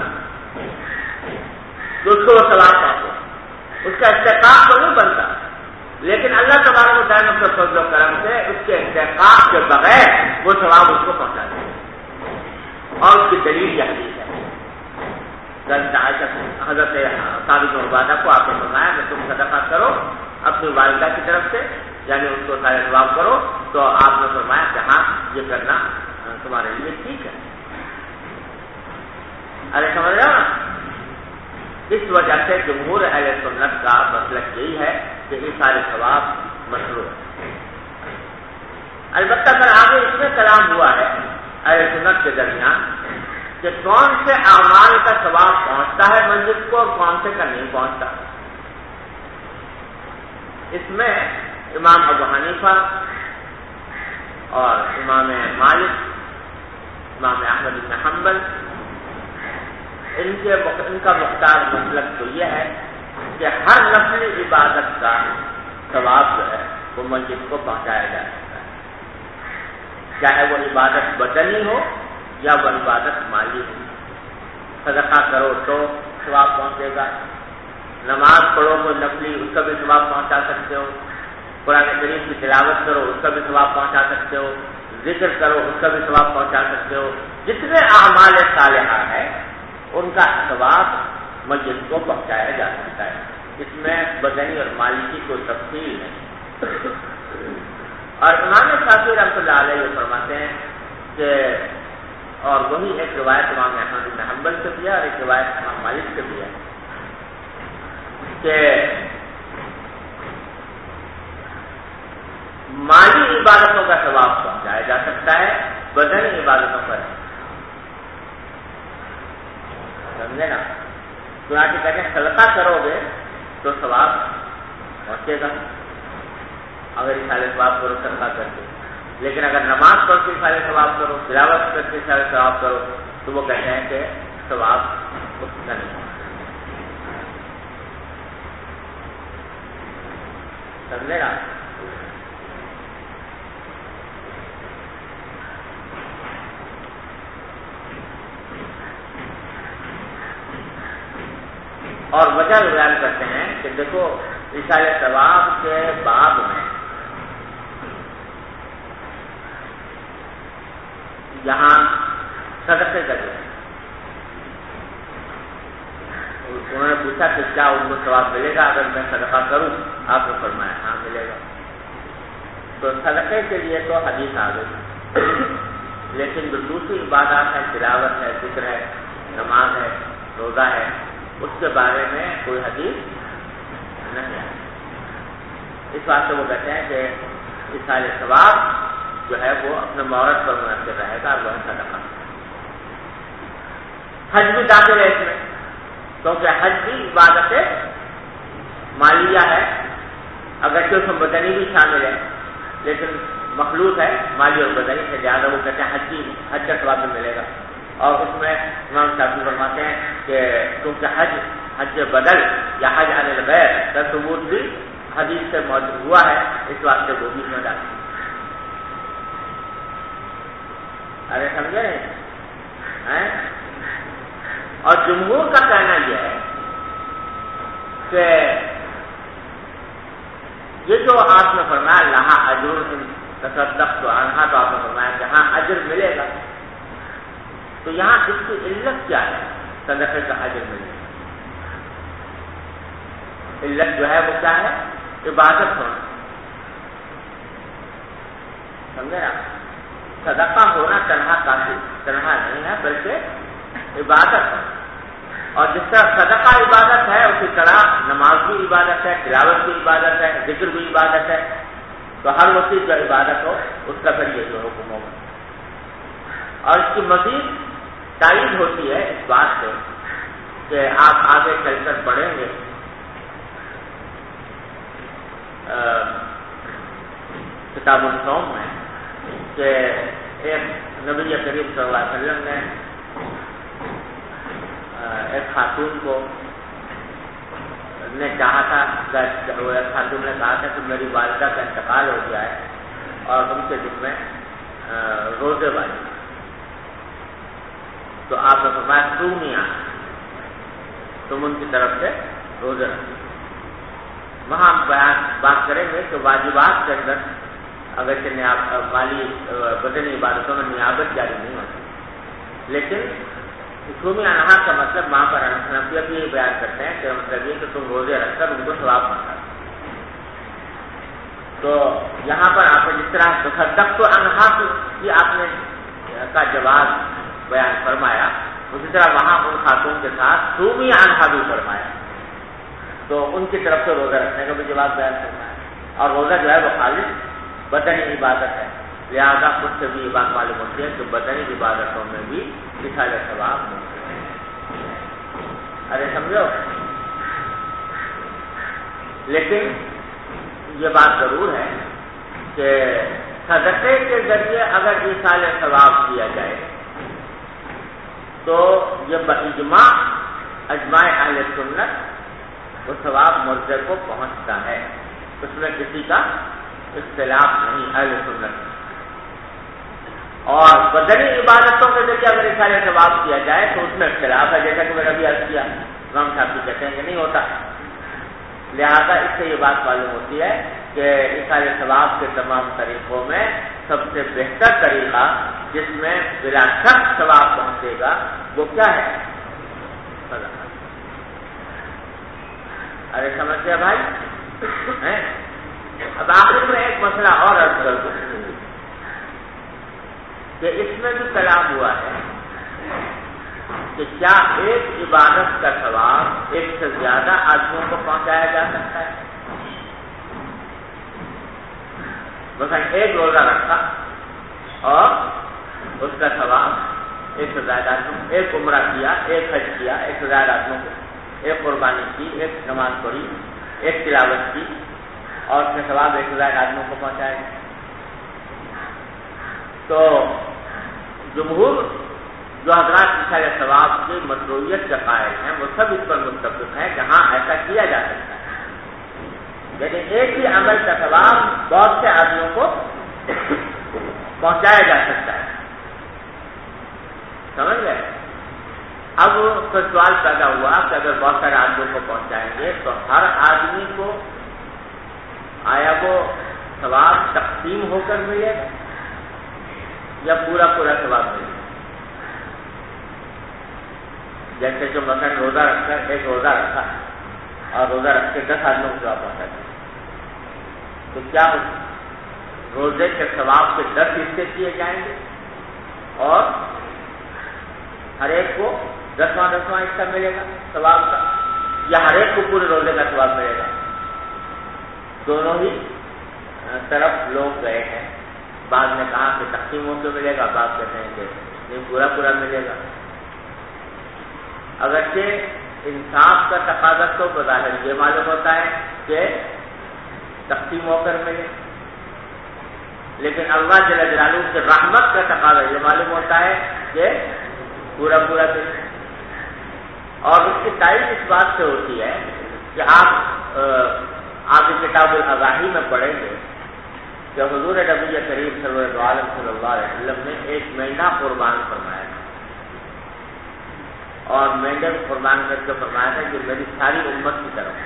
تو اس کو وہ ثواب پہنچے، اس کا استحقاق تو نہیں بنتا، لیکن اللہ تبارک و تعالیٰ نے فضل و کرم سے اس کے استحقاق کے بغیر وہ ثواب اس کو پہنچا دیا۔ اور اس کی دلیل یہ حدیث ہے، حضرت ثابت بن عبادہ کو آپ نے فرمایا کہ تم صدقہ کرو اپنی والدہ کی طرف سے، یعنی اس کو سارے ثواب کرو، تو آپ نے فرمایا کہ ہاں یہ کرنا تمہارے لیے ٹھیک ہے۔ ارے سمجھ رہے ہو نا، اس وجہ سے جمہور اہل سنت کا مسلک یہی ہے کہ یہ سارے ثواب مشروع ہے۔ البتہ پھر آگے اس میں کلام ہوا ہے اہل سنت کے درمیان کہ کون سے اعمال کا ثواب پہنچتا ہے مسجد کو اور کون سے کا نہیں پہنچتا۔ اس میں امام ابو حنیفہ اور امام مالک، امام احمد بن حنبل، ان کا مختار مسلک تو یہ ہے کہ ہر نفلی عبادت کا ثواب جو ہے وہ مسجد کو پہنچایا جا سکتا ہے، چاہے وہ عبادت بدنی ہو یا وہ عبادت مالی ہو. صدقہ کرو تو ثواب پہنچے گا، نماز پڑھو تو نفلی اس کا بھی ثواب پہنچا سکتے ہو، قرآن کریم کی تلاوت کرو اس کا بھی ثواب پہنچا سکتے ہو، ذکر کرو اس کا بھی ثواب پہنچا سکتے ہو. جتنے اعمال صالحہ ہیں ان کا ثواب میت کو پہنچایا جا سکتا ہے. اس میں بدنی اور مالی کی کوئی تفصیل نہیں. اور امام شافعی رحمۃ اللہ علیہ یہ فرماتے ہیں کہ، اور وہی ایک روایت امام احمد بن حنبل سے بھی ہے اور ایک روایت امام مالک سے بھی ہے، کہ مالی عبادتوں کا ثواب پہنچایا جا سکتا ہے، بدنی عبادتوں پر سمجھے نا. چنانچہ کہتے ہیں صدقہ کرو گے تو ثواب پہنچے گا اگر اشارے ثواب کرو صدقہ کر کے، لیکن اگر نماز پڑھ کے اشارے ثواب کرو، تلاوت کر کے اشارے ثواب کرو تو وہ کہتے ہیں کہ ثواب اس کا نہیں. سمجھے نا. اور وجہ بیان کرتے ہیں کہ دیکھو اشارے ثواب کے باب میں یہاں صدقے کا جو ہے انہوں نے پوچھا کہ کیا ان کو ثواب ملے گا اگر میں صدقہ کروں؟ آپ نے فرمایا ہاں ملے گا. تو صدقے کے لیے تو حدیث آ گئی، لیکن جو دوسری عبادات ہے، تلاوت ہے، ذکر ہے، نماز ہے، روزہ ہے، اس کے بارے میں کوئی حدیث نہیں ہے. اس واسطے وہ کہتے ہیں کہ اشارے ثواب جو ہے وہ اپنے مورد پر منحصر رہے گا، وہ صدقہ. حج بھی داخل ہے اس میں، کیونکہ حج بھی عبادت مالیہ ہے، اگرچہ اس میں بدنی بھی شامل ہے لیکن مخلوط ہے مالی اور بدنی سے، زیادہ وہ کہتے ہیں حج کا ثواب بھی ملے گا. اور اس میں امام شافعی فرماتے ہیں کہ کیونکہ حج بدل یا حج عن الغیر کا ثبوت بھی حدیث سے موجود ہوا ہے، اس واسطے وہ بھی ہو جاتی. ارے سمجھے نہیں؟ اور جمہور کا کہنا یہ ہے کہ یہ جو آپ نے فرمایا لہا اجر تصدق تو عنہا، تو آپ نے فرمایا کہ ہاں اجر ملے گا. تو یہاں اس کی علت کیا ہے صدقے کا اجر ملے گا؟ علت جو ہے وہ کیا ہے؟ عبادت ہونا. سمجھے نا؟ صدقہ ہونا تنہا کافی تنہا نہیں ہے بلکہ عبادت ہے. اور جس طرح صدقہ عبادت ہے اسی طرح نماز بھی عبادت ہے، تلاوت بھی عبادت ہے، ذکر بھی عبادت ہے. تو ہر وہ چیز جو عبادت ہو اس کا پھر یہ جو حکم ہوگا. اور اس کی مزید تائید ہوتی ہے اس بات سے کہ آپ آگے چل کر پڑھیں گے کتاب الصوم میں کہ ایک نبی کریم صلی اللہ علیہ وسلم نے ایک خاتون کو نے چاہا تھا، خاتون نے کہا تھا کہ میری والدہ کا انتقال ہو گیا ہے اور ان کے دل میں روزے والی. تو آپ نے فرمایا صومیا، تم ان کی طرف سے روزے رکھو. وہاں بات کریں گے کہ واجبات کے اندر اگرچہ مالی بدنی عبادتوں میں نیابت جاری نہیں ہوتی، لیکن صومیا نہا کا مطلب وہاں پر حنفیہ بھی یہ بیان کرتے ہیں کہ مطلب یہ کہ تم روزے رکھ کر ان کو ثواب مانگا. تو یہاں پر آپ نے جس طرح تصدق تو انہا کی آپ نے کا جواز بیان فرمایا، اسی طرح وہاں ان خاتون کے ساتھ صومی انہا بھی فرمایا. تو ان کی طرف سے روزہ رکھنے کا بھی جواب بیان فرمایا. اور روزہ جو ہے وہ خالص بدنی عبادت ہے، لہذا خود سے بھی یہ بات معلوم ہوتی ہے کہ بدنی عبادتوں میں بھی مثال ثواب ملتے ہیں. ارے سمجھو. لیکن یہ بات ضرور ہے کہ صدقے کے ذریعے اگر مثال ثواب کیا جائے تو یہ باجماع اجماع اہل سنت وہ ثواب مرجع کو پہنچتا ہے، اس میں کسی کا اختلاف نہیں اہل سنت. اور بدنی عبادتوں کے ذریعے اگر اشارے ثواب کیا جائے تو اس میں اختلاف ہے، جیسا کہ میں نے ابھی عرض کیا، امام صاحب بھی کہتے ہیں کہ نہیں ہوتا. لہذا اس سے یہ بات معلوم ہوتی ہے کہ اشارے ثواب کے تمام طریقوں میں سب سے بہتر طریقہ جس میں بلا شک ثواب پہنچے گا وہ کیا ہے؟ صدقہ. ارے سمجھتے بھائی؟ اب آخر میں ایک مسئلہ اور عرض کر دوں کہ اس میں بھی کلام ہوا ہے کہ کیا ایک عبادت کا ثواب ایک سے زیادہ آدمیوں کو پہنچایا جا سکتا ہے؟ مثلا ایک روزہ رکھا اور اس کا ثواب ایک سے زیادہ آدمیوں، ایک عمرہ کیا، ایک حج کیا، ایک سے زیادہ آدمیوں کو، ایک قربانی کی، ایک نماز پڑھی، ایک تلاوت کی، اور اس کا ثواب ایک سے زیادہ آدمیوں کو پہنچائے. تو جمہور جو حضرات اشارے ثواب کی مشروعیت کے قائل ہیں وہ سب اس پر متفق ہیں کہ ہاں ایسا کیا جا سکتا ہے، یعنی ایک ہی عمل کا ثواب بہت سے آدمیوں کو پہنچایا جا سکتا ہے. سمجھ گئے؟ اب پھر سوال پیدا ہوا کہ اگر بہت سارے آدمیوں کو پہنچائیں گے تو ہر آدمی کو آیا وہ ثواب تقسیم ہو کر ملے گا یا پورا پورا ثواب ملے گا؟ جیسے جو مثلا روزہ رکھ کر ایک روزہ رکھا اور روزہ رکھ کے 10 آدمیوں کو ثواب پہنچا دیا، تو کیا روزے کے ثواب کے 10 حصے کیے جائیں گے اور ہر ایک کو 10واں حصہ ملے گا ثواب کا، یا ہر ایک کو پورے روزے کا ثواب ملے گا؟ دونوں ہی طرف لوگ گئے ہیں. بعض نے کہا کہ تقسیم ہو کے ملے گا، بعض کہتے ہیں کہ نہیں پورا پورا ملے گا. اگرچہ انصاف کا تقاضا تو بظاہر یہ معلوم ہوتا ہے کہ تقسیم ہو کر ملے، لیکن اللہ جل جلالہ کی رحمت کا تقاضا یہ معلوم ہوتا ہے کہ پورا پورا ملے. اور اس کی تائید اس بات سے ہوتی ہے کہ آپ کتاب الاضاحی میں پڑھیں گے کہ حضور نبی کریم صلی اللہ علیہ وسلم نے ایک مینڈا قربان فرمایا تھا، اور مینڈے قربان کر کے فرمایا تھا کہ میری ساری امت کی طرف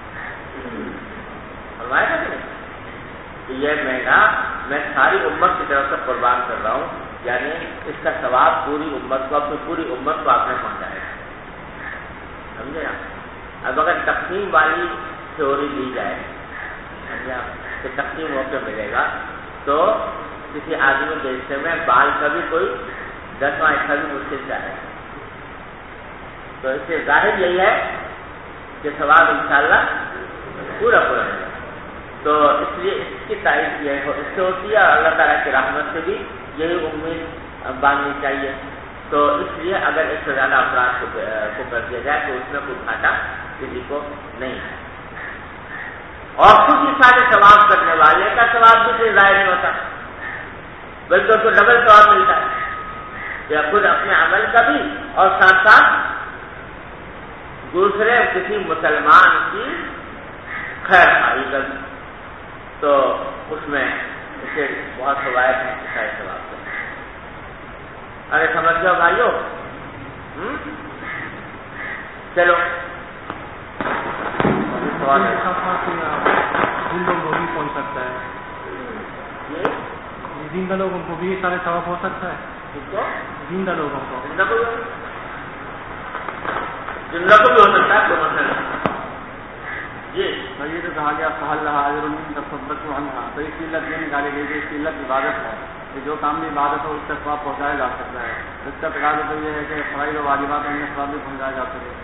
فرمایا تھا کہ یہ مینڈا میں ساری امت کی طرف سے قربان کر رہا ہوں، یعنی اس کا ثواب پوری امت کو، اپنی پوری امت کو آپ نے پہنچایا. سمجھے نا؟ اب اگر تقسیم والی تھیوری دی جائے کہ تقسیم ہو کے ملے گا تو کسی آدمی کے حصے میں بال کا بھی کوئی 10واں حصہ بھی مشکل سے آئے، تو اس سے ظاہر یہی ہے کہ ثواب انشاءاللہ پورا پورا ملے گا. تو اس لیے اس کی تائید یہ اس سے ہوتی ہے، اور اللہ تعالیٰ کی رحمت سے بھی یہی امید باندھنی چاہیے. تو اس لیے اگر اس سے زیادہ افراد کو کر دیا جائے تو اس میں کوئی گھاٹا کسی کو نہیں ہے. اور خود ہی سارے ثواب کرنے والے کا ثواب بھی ظاہر نہیں ہوتا، بلکہ اس کو ڈبل ثواب ملتا ہے کہ خود اپنے عمل کا بھی اور ساتھ ساتھ دوسرے کسی مسلمان کی خیر خواہی کا بھی. تو اس میں اسے بہت فوائد ہیں سارے ثواب کا. ارے سمجھ جاؤ بھائیو. چلو زندہ لوگوں بھی پہنچ سکتا ہے، زندہ لوگوں کو بھی سارے ثواب ہو سکتا ہے. زندہ لوگوں کو زندہ کو بھی ہو سکتا ہے، کوئی مسئلہ نہیں. جی یہ تو کہا گیا فہل رہا تو اس کی علت یہ نکالی گئی کہ اس کی علت عبادت ہے کہ جو کام بھی عبادت ہو اس کا ثواب پہنچایا جا سکتا ہے. اس کا تقاضا تو یہ ہے کہ فرائض و واجبات ان میں ثواب بھی پہنچایا جا سکے.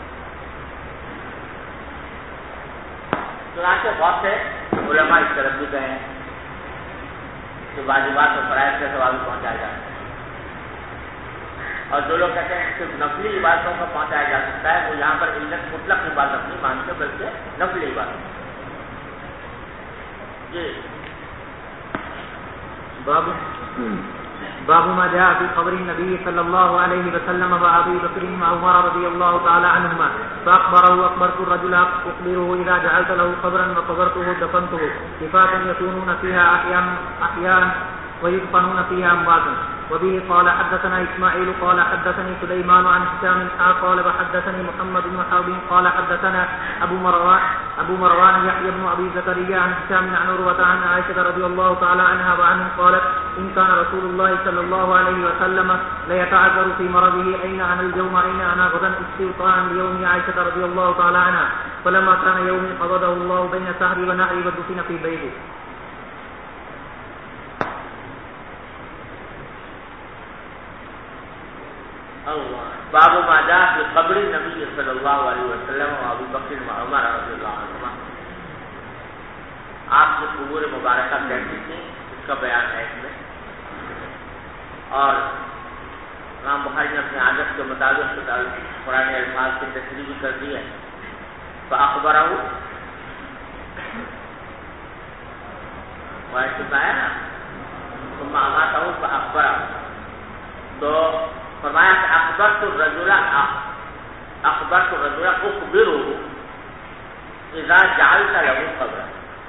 چنانچہ بہت سے علماء اس طرف بھی گئے ہیں کہ واجبات و فرائض کے ثواب بھی پہنچایا جا سکتا ہے، اور جو لوگ کہتے ہیں صرف نفلی عبادتوں کو پہنچایا جا سکتا ہے وہ یہاں پر علت مطلق عبادت نہیں مانتے بلکہ نفلی عبادت. جی باب ما جاء في قبر النبي صلى الله عليه وسلم وابي بكر وعمر رضي الله تعالى عنهما فاخبرت الرجل اخبره اذا جعلت له قبرا وقبرته دفنته كفاة يكونون فيها احياء ويدفنون فيها امواتا وبه قال حدثنا إسماعيل قال حدثني سليمان عن هشام قال وحدثني محمد بن حرب قال حدثنا أبو مروان يحيى بن أبي زكريا عن هشام عن عروة عن عائشة رضي الله تعالى عنها وعنه قالت إن كان رسول الله صلى الله عليه وسلم ليتعذر في مرضه أين أنا اليوم أين أنا غدا استوطاء ليوم عائشة رضي الله تعالى عنها فلما كان يوم قبضه الله بين سهري ونحري ودفن في بيته. باب ما جاء في قبر النبي صلی اللہ علیہ وسلم و ابو بکر و عمر رضی اللہ عنہما. آپ کی قبور مبارکہ کیسی تھی اس کا بیان ہے اس میں. اور امام بخاری نے اپنی عادت کے مطابق قرآن الفاظ کی تصریح بھی کر دی ہے. فاخبرہ ہے نا ثم اماتہ فاخبرہ، تو فرمایا کہ اخبرت الرجل اخبره اذا جعلت له قبرا.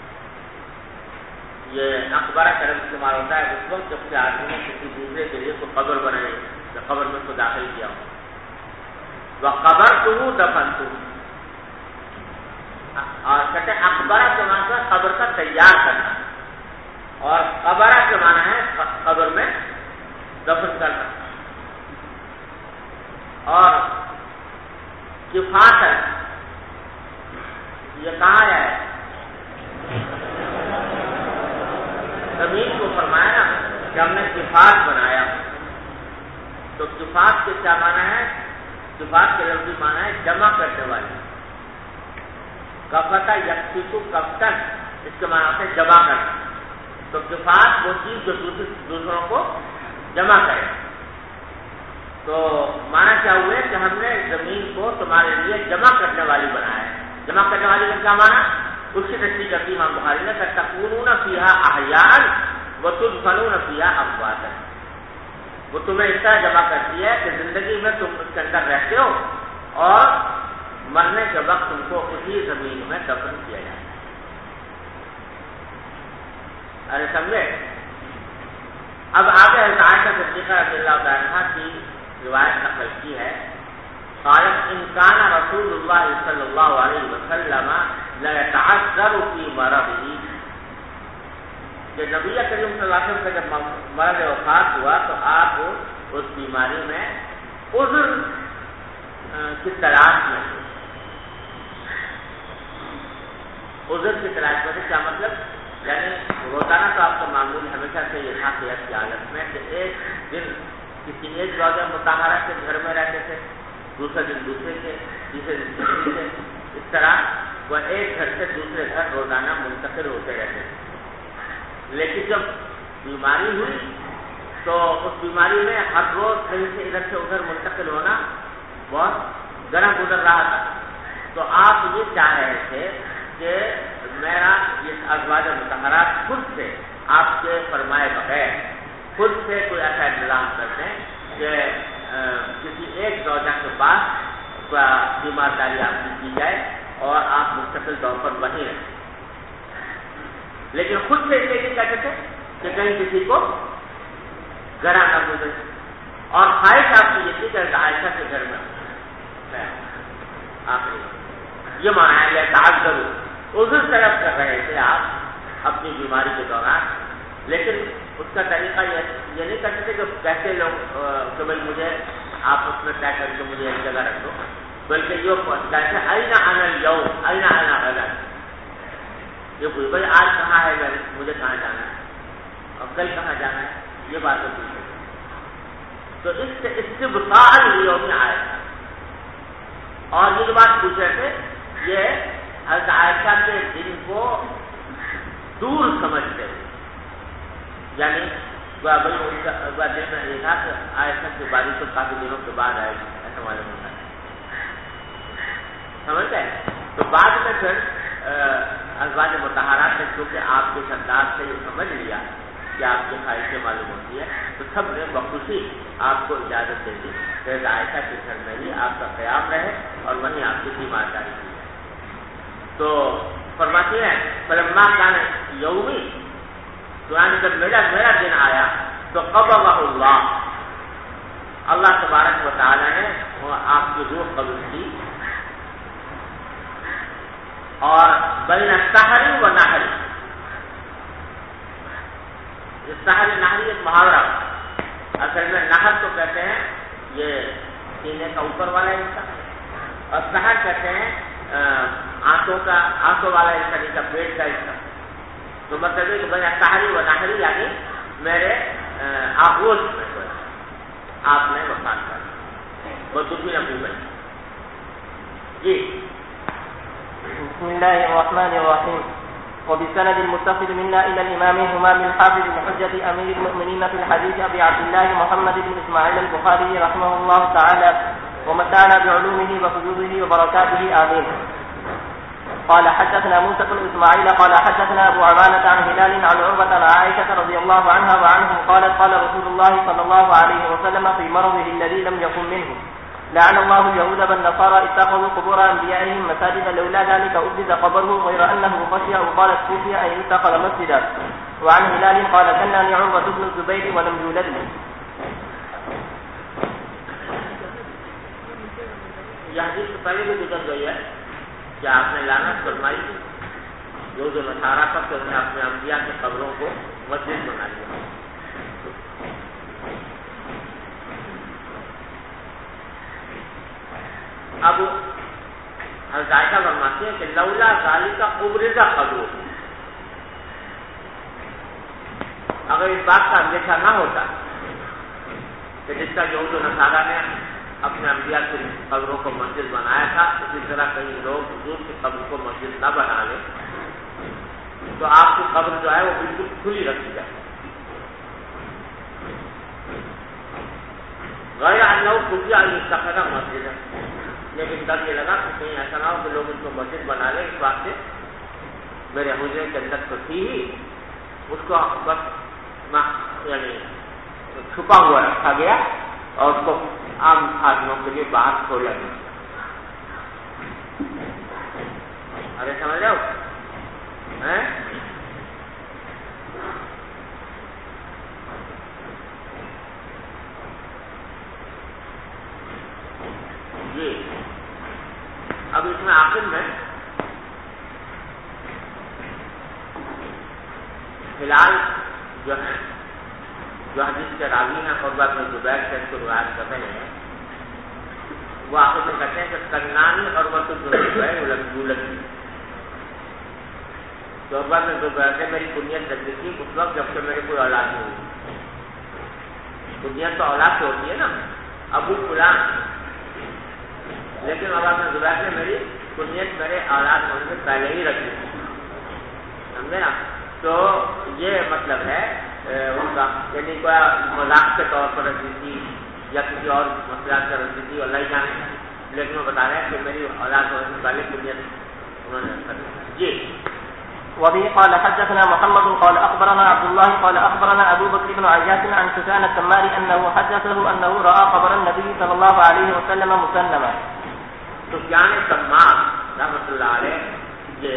یہ اخبارہ کا لفظ استعمال ہوتا ہے اس وقت جب کہ آدمی نے کسی دوسرے کے لیے کوئی قبر بنائی تو قبر میں اس کو داخل کیا ہو. وقبرته دفنته، اور کہتے ہیں اخبارہ کے معنی ہے قبر کا تیار کرنا، اور قبرہ کے معنی ہے قبر میں دفن کرنا. اور کفات ہے یہ کہاں ہے؟ زمین کو فرمایا نا کہ ہم نے کفات بنایا. تو کفات کے کیا معنی ہے؟ کفات کے لفظی معنی ہے جمع کرنے والی. کفتا یکسو کفتن، اس کے معنی سے جمع کرنا. تو کفات وہ چیز جو دوسروں کو جمع کرے. تو مانا کیا ہوئے کہ ہم نے زمین کو تمہارے لیے جمع کرنے والی بنایا ہے. جمع کرنے والی کا کیا مانا؟ اس کی تشریح کرتی امام بخاری نے کہ تکونون فیہا احیاء وتدفنون فیہا امواتا. وہ تمہیں اس طرح جمع کرتی ہے کہ زندگی میں تم اس کے اندر رہتے ہو اور مرنے کے وقت تم کو اسی زمین میں دفن کیا جائے. ارے سمجھے؟ اب آگے عائشہ صدیقہ رضی اللہ تعالی عنہا کی روایت نقل کی ہے. قالت ان کان رسول اللہ صلی اللہ علیہ وسلم لا يتعذر فی مرضه، کہ نبی کریم صلی اللہ علیہ وسلم کا جب مرض وفات ہوا تو آپ اس بیماری میں عذر کی تلاش میں تھے. عذر کی تلاش میں تھے کیا مطلب؟ یعنی روزانہ تو آپ کا معمول ہمیشہ سے یہ تھا صحت کی حالت میں کہ ایک دن کسی ایک روزہ مطہرہ کے گھر میں رہتے تھے، دوسرے دن دوسرے کے، تیسرے دن تیسرے کے، اس طرح وہ ایک گھر سے دوسرے گھر روزانہ منتقل ہوتے رہتے تھے. لیکن جب بیماری ہوئی تو اس بیماری میں ہر روز کہیں سے ادھر سے ادھر منتقل ہونا بہت گرم گزر رہا تھا. تو آپ یہ چاہ رہے تھے کہ میرا یہ ازواج مطہرات خود سے آپ کے فرمائے بغیر خود سے کوئی ایسا انتظام کر دیں کہ کسی ایک زوجہ کے پاس بیمارداری آپ کی جائے اور آپ مستقل طور پر وہیں رہیں. لیکن خود سے اس لیے کہتے تھے کہ کہیں کسی کو گرا نہ گزرے. اور خواہش آپ کی یہ تھی کہ عائشہ کے گھر میں آخری یہ مانا ہے تعذر عذر طلب کر رہے تھے آپ اپنی بیماری کے دوران. لیکن اس کا طریقہ یہ نہیں کرتے تھے کہ کہتے لوگ کہ بھائی مجھے آپ اس میں طے کر کے مجھے ایک جگہ رکھ دو، بلکہ یہ کہتے اینا انا اليوم اینا انا غدا. یہ کوئی بھائی آج کہاں ہے مجھے کہاں جانا ہے اور کل کہاں جانا ہے، یہ باتیں پوچھتے تھے. تو اس سے استبطاء اليوم آیا تھا. اور یہ جو بات پوچھ رہے تھے یہ حضرت عائشہ کے دن کو دور سمجھتے تھے. یعنی دن میں یہ تھا کہ عائشہ کی باری تو کافی دنوں کے بعد آئے گی، ایسا معلوم ہوتا ہے. سمجھ گئے؟ تو بعد میں پھر ازواج مطہرات نے چونکہ آپ کے انداز سے یہ سمجھ لیا کہ آپ کی خواہشیں معلوم ہوتی ہے تو سب نے بخوشی آپ کو اجازت دے دی کہ عائشہ کے گھر میں ہی آپ کا قیام رہے اور وہیں آپ کی بیمارداری کی. تو فرماتی ہیں فلما کان یومی، تو یعنی جب میرا دن آیا تو قبضہ اللہ تبارک و تعالی نے آپ کی روح قبول کی، اور بین سحری و نحری، سحری نحری ایک محاورہ، اصل میں نہر تو کہتے ہیں یہ سینے کا اوپر والا حصہ، اور سحر کہتے ہیں آنتوں والا حصہ، نہیں کا پیٹ کا حصہ. تو مطلب ہے کہ بین سحری و نحری یعنی میرے آغوش میں آپ نے وفات کر وہ دوسری نبوت. جی بسم الله الرحمن الرحيم. وبالسند المتصل منا إلى الإمام همام الحافظ الحجة أمير المؤمنين في الحديث أبي عبد الله محمد بن إسماعيل البخاري رحمه الله تعالى ومتعنا بعلومه وفيوضه وبركاته آمين. قال حدثنا موسى بن إسماعيل قال حدثنا أبو عوانة عن هلال عن عروة عن عائشة رضي الله عنها وعنهم قالت قال رسول الله صلى الله عليه وسلم في مرضه الذي لم يقم منه لعن الله اليهود والنصارى اتخذوا قبور أنبيائهم مساجد لولا ذلك أبرز قبره غير أنه خشي أو قالت خشي أن يتخذ مسجدا. وعن هلال قال كنني عروة بن الزبير ولم يولد لي. یہ حدیث سے پہلے بھی گزر گئی ہے کہ آپ نے لعنت فرمائی جو نصارہ پر کہ انہوں نے اپنے انبیاء کی قبروں کو مسجد بنا لیا. اب حضرت عائشہ فرماتی ہیں کہ لولا ذالک ابرز قبر، اگر اس بات کا اندیشہ نہ ہوتا کہ جس کا یہود و نصارہ نے اپنے انبیاء کی قبروں کو مسجد بنایا تھا، اسی طرح کئی لوگ حضور کی قبر کو مسجد نہ بنا لیں تو آپ کی قبر جو ہے وہ بالکل کھلی رکھی جائے. غیر انہ خفیہ ان یتخذ مسجدا، لیکن ڈر یہ لگا کہ کہیں ایسا نہ ہو کہ لوگ ان کو مسجد بنا لیں. اس واسطے میرے حجرے کے اندر تو تھی ہی، اس کو بس یعنی چھپا ہوا رکھا گیا اور اس کو عام آدمیوں کے لیے باہر کھولا گیا. ارے سمجھ رہے ہو؟ جی اب اس میں آخر میں ہلال جو ہے جو حدیث کے راوی ہیں عروہ بن زبیر سے اس کو روایت کر رہے ہیں، وہ آخر میں کہتے ہیں کہ کنانی عروہ بن زبیر ولم یولد لی. تو عروہ بن زبیر نے میری کنیت رکھی تھی اس وقت جب کہ میری کوئی اولاد نہیں ہوئی. کنیت تو اولاد سے ہوتی ہے نا، ابو فلان، لیکن عروہ بن زبیر نے میری کنیت میرے اولاد ہونے سے پہلے ہی رکھی تھی. سمجھے نا؟ تو یہ مطلب ہے ان کا، یعنی کوئی مذاق کے طور پر رکھی تھی یا کسی اور مسئلہ سے رکھی تھی اللہ ہی جانے، لیکن وہ بتا رہے ہیں کہ میری اولاد ہونے سے پہلے کنیت انہوں نے رکھی. جی وبه قال حدثنا محمد قال أخبرنا عبد الله قال أخبرنا أبو بكر بن عياش عن سفيان التماري أنه حدثه أنه رأى قبر النبي صلى الله عليه وسلم مسنما. سفیان تمار رحمۃ اللہ علیہ یہ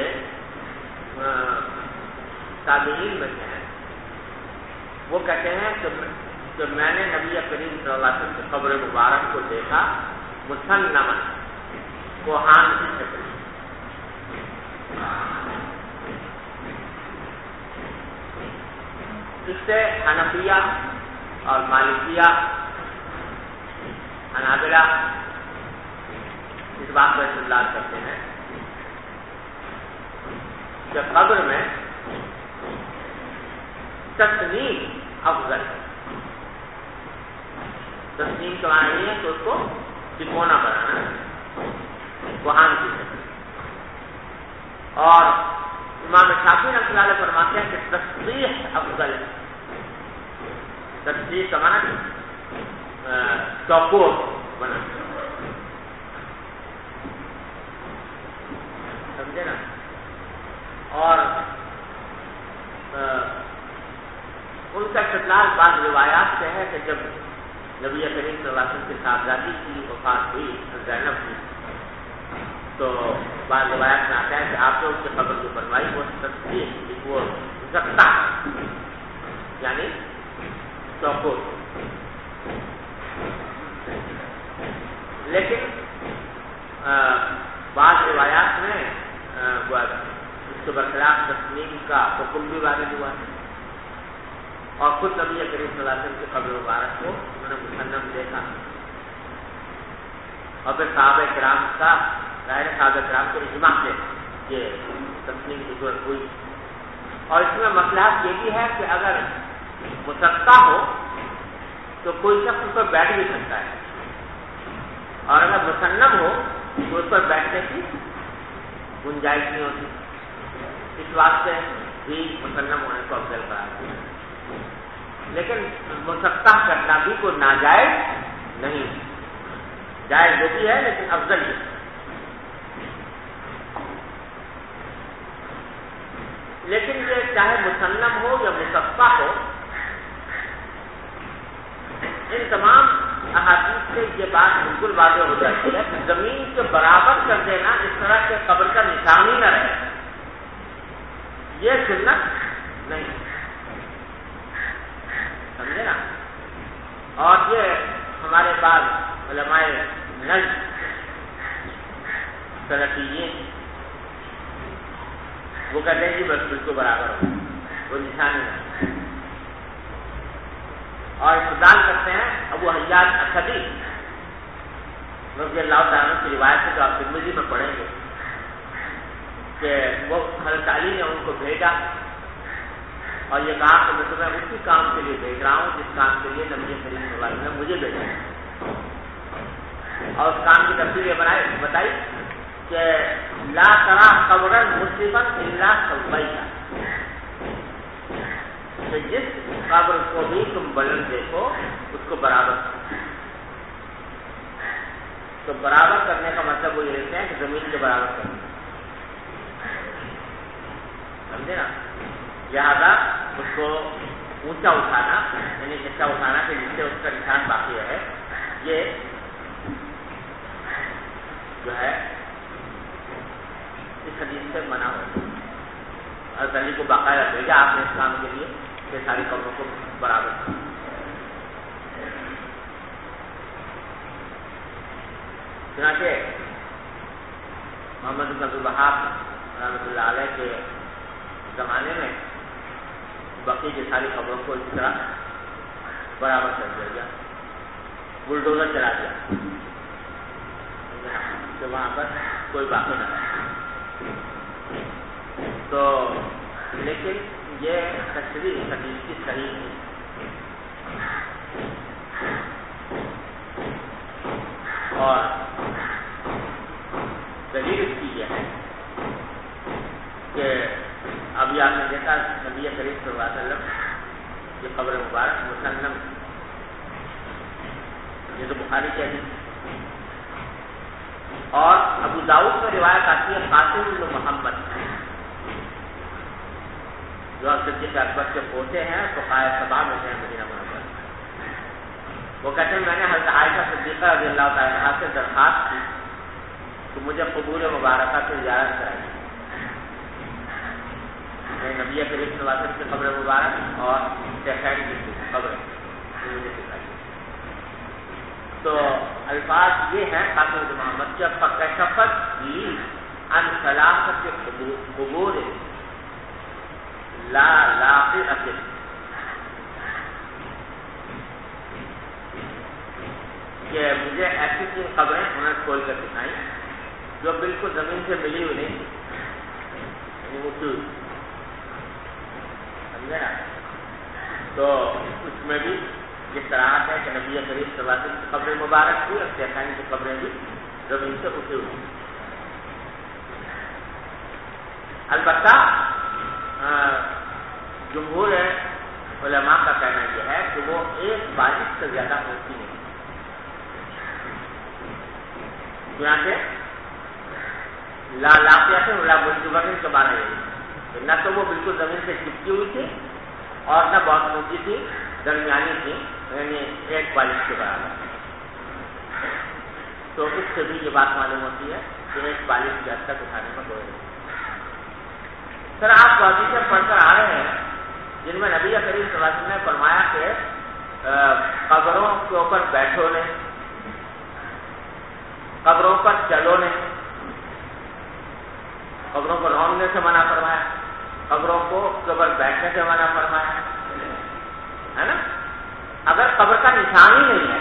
تابعین میں ہیں، وہ کہتے ہیں کہ میں نے نبی کریم صلی اللہ علیہ وسلم کی قبر مبارک کو دیکھا مسنما، کوہان کی شکل. اس سے حنفیہ اور مالکیہ، حنابلہ اس بات پر استدلال کرتے ہیں کہ قبر میں تسنیم افضل ہے. تسنیم کا معنی نہیں ہے کہ اس کو تکونا بنانا، کوہان کی شکل. اور امام شافعی رحمۃ اللہ علیہ فرماتے ہیں کہ تصریح افضل ہے. تصریح کا معنی چوکور بنانا، سمجھے نا؟ اور ان کا استدلال بعض روایات سے ہے کہ جب نبی کریم صلی اللہ علیہ وسلم کی صاحبزادی کی وفات ہوئی زینب کی، تو بعض روایات میں آتا ہے کہ آپ نے اس کی قبر جو بنوائی وہ تصدیق وہ زکتا، یعنی چوکور. لیکن بعض روایات میں اس کے برخلاف تسلیم کا حکم بھی وارد ہوا ہے، اور خود نبی کریم صلی اللہ علیہ وسلم کی قبر مبارک کو انہوں نے مسنم دیکھا، اور پھر صحابہ کرام کا صحابہ کرام کے اجماع سے یہ تسلیم کی ضرورت ہوئی. اور اس میں مصلحت یہ بھی ہے کہ اگر مسطح ہو تو کوئی شخص اس پر بیٹھ بھی سکتا ہے، اور اگر مسنم ہو تو اس پر بیٹھنے کی گنجائش نہیں ہوتی. اس واسطے بھی مسنم ہونے کو افضل قرار دیا. لیکن مسطح کرنا بھی کوئی ناجائز نہیں، جائز وہ بھی ہے لیکن افضل نہیں. لیکن یہ چاہے مسنم ہو یا مسطح ہو، ان تمام احادیث سے یہ بات بالکل واضح ہو جاتی ہے کہ زمین کے برابر کر دینا اس طرح کے قبر کا نشان ہی نہ رہے، یہ سنت نہیں، سمجھے نا. اور یہ ہمارے بعض علماء نجد سلفیین وہ کہتے ہیں کہ بس بالکل برابر ہو، وہ نشان ہی نہ. اور استدلال کرتے ہیں ابو حیات اسدی رضی اللہ تعالیٰ کی روایت سے، جو آپ ترمذی میں پڑھیں گے، کہ وہ حضرت علی نے ان کو بھیجا اور یہ کہا کہ میں تمہیں اسی کام کے لیے بھیج رہا ہوں جس کام کے لیے نبی کریم صلی اللہ علیہ وسلم نے مجھے بھیجا. اور اس کام کی تفصیل یہ بتائی کہ لا ترى قبرا مسلما الا سويتها، کہ جس قبر کو بھی تم بلند دیکھو اس کو برابر. تو برابر کرنے کا مطلب وہ یہ لیتے ہیں کہ زمین کے برابر کرنا، سمجھے نا. لہٰذا اس کو اونچا اٹھانا، یعنی ایسا اٹھانا کہ جس سے اس کا نشان باقی رہے، یہ جو ہے اس حدیث سے منع ہو. حضرت علی کو باقاعدہ بھیجا آپ نے اس کام کے لیے کہ ساری قبروں کو برابر کیا. چنانچہ محمد بن عبد الوہاب رحمۃ اللہ علیہ کے زمانے میں بقی کی ساری قبروں کو اس طرح برابر کر دیا گیا، بلڈوزر چلا دیا کہ وہاں پر کوئی باقی نہ رہے. تو لیکن یہ تشریح حدیث کی صحیح نہیں. اور دلیل اس کی یہ ہے کہ ابھی آپ نے دیکھا نبی کریم صلی اللہ علیہ وسلم کی قبر مبارک مسنم، یہ تو بخاری کی حدیث. اور ابو داؤد میں روایت آتی ہے قاسم بن محمد جو صدیق اکبر کے پوتے ہیں، فقہائے سبع میں ہیں مدینہ منورہ. وہ کہتے ہیں میں نے حضرت عائشہ صدیقہ رضی اللہ تعالیٰ عنہا سے درخواست کی کہ مجھے قبور مبارکہ سے زیارت کرائیے. میں نبی کریم صلی اللہ علیہ وسلم کی قبر مبارک اور شیخین کی قبر مجھے دکھائیے. تو الفاظ یہ ہیں قاسم بن محمد کے فکشفت لی عن ثلاثۃ قبور لا لاقئۃ، کہ مجھے ایسی تین قبریں انہوں نے کھول کر دکھائیں جو بالکل زمین سے ملی ہوئی نہیں، یعنی اونچی. سمجھے نا. تو اس میں بھی اس طرح ہے کہ نبی کریم صلی اللہ علیہ وسلم کی قبر مبارک ہوئی اور شیخین کی قبریں بھی زمین سے اٹھی ہوئی. البتہ جمہور علماء کا کہنا یہ ہے کہ وہ ایک بارش سے زیادہ ہوتی نہیں. چنانچہ لا لاقیات لا مجبرن کے معنی یہی، نہ تو وہ بالکل زمین سے چپکی ہوئی تھی اور نہ بہت اونچی تھی، درمیانی تھی، یعنی ایک بالش کے برابر. تو اس سے بھی یہ بات معلوم ہوتی ہے کہ ایک بالش کے حد تک اٹھانے کا کوئی نہیں. سر آپ حدیثیں پڑھ کر آ رہے ہیں جن میں نبی کریم صلی اللہ علیہ وسلم نے فرمایا کہ کے اوپر بیٹھو نہیں، قبروں پر چلو نہیں، قبروں کو رونگنے سے منع فرمایا، قبروں کو قبر بیٹھنے سے منع فرمایا ہے نا۔ اگر قبر کا نشان ہی نہیں ہے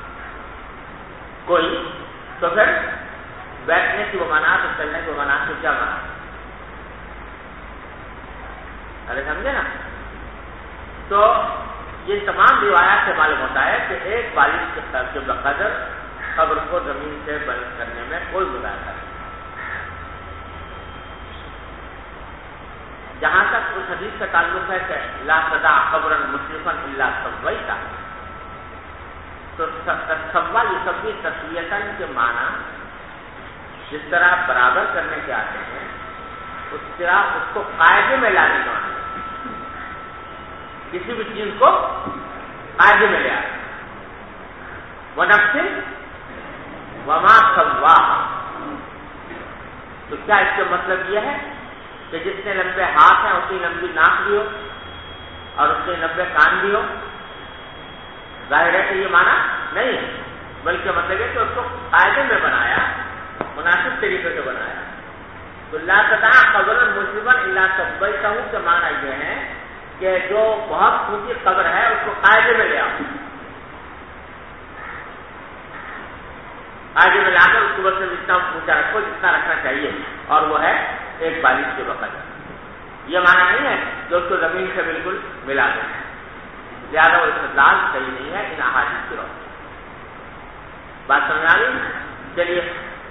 کوئی تو پھر بیٹھنے کی وہ منع تو چلنے کی وہ منع تو کیا منع؟ ارے سمجھے نا۔ تو یہ تمام روایات سے معلوم ہوتا ہے کہ ایک بالغ کے بقدر قبر کو زمین سے بلند کرنے میں کوئی مذاکرہ نہیں۔ جہاں تک اس حدیث کا تعلق ہے کہ لا تدع قبرا مشرفا الا سویتہ، تو سوا یسوی تسویۃً کے معنی جس طرح برابر کرنے کے آتے ہیں اس طرح اس کو قاعدے میں لانے کے معنی، کسی بھی چیز کو قاعدے میں لے آتے۔ وَنَفْسٍ وَمَا سَوَّاهَا، تو کیا اس کا مطلب یہ ہے کہ جتنے لمبے ہاتھ ہیں اتنی لمبی ناک بھی ہو اور اتنے لمبے کان بھی ہو؟ ظاہر ہے کہ یہ معنی نہیں ہے، بلکہ مطلب ہے کہ اس کو قاعدے میں بنایا، مناسب طریقے سے بنایا۔ تو لا تدع قبرا مشرفا الا سویتہ کے معنی یہ ہے کہ جو بہت اونچی قبر ہے اس کو قاعدے میں لے آؤ، قاعدے میں لا کر اس کو بس اتنا اونچا رکھو جتنا رکھنا چاہیے، اور وہ ہے ایک بالغ کے وقت۔ یہ معنی نہیں ہے کہ اس کو زمین سے بالکل ملا دیں، زیادہ وہ استدلال صحیح نہیں ہے ان احادیث کی روشنی۔ بات سمجھ آ گئی؟ چلیے۔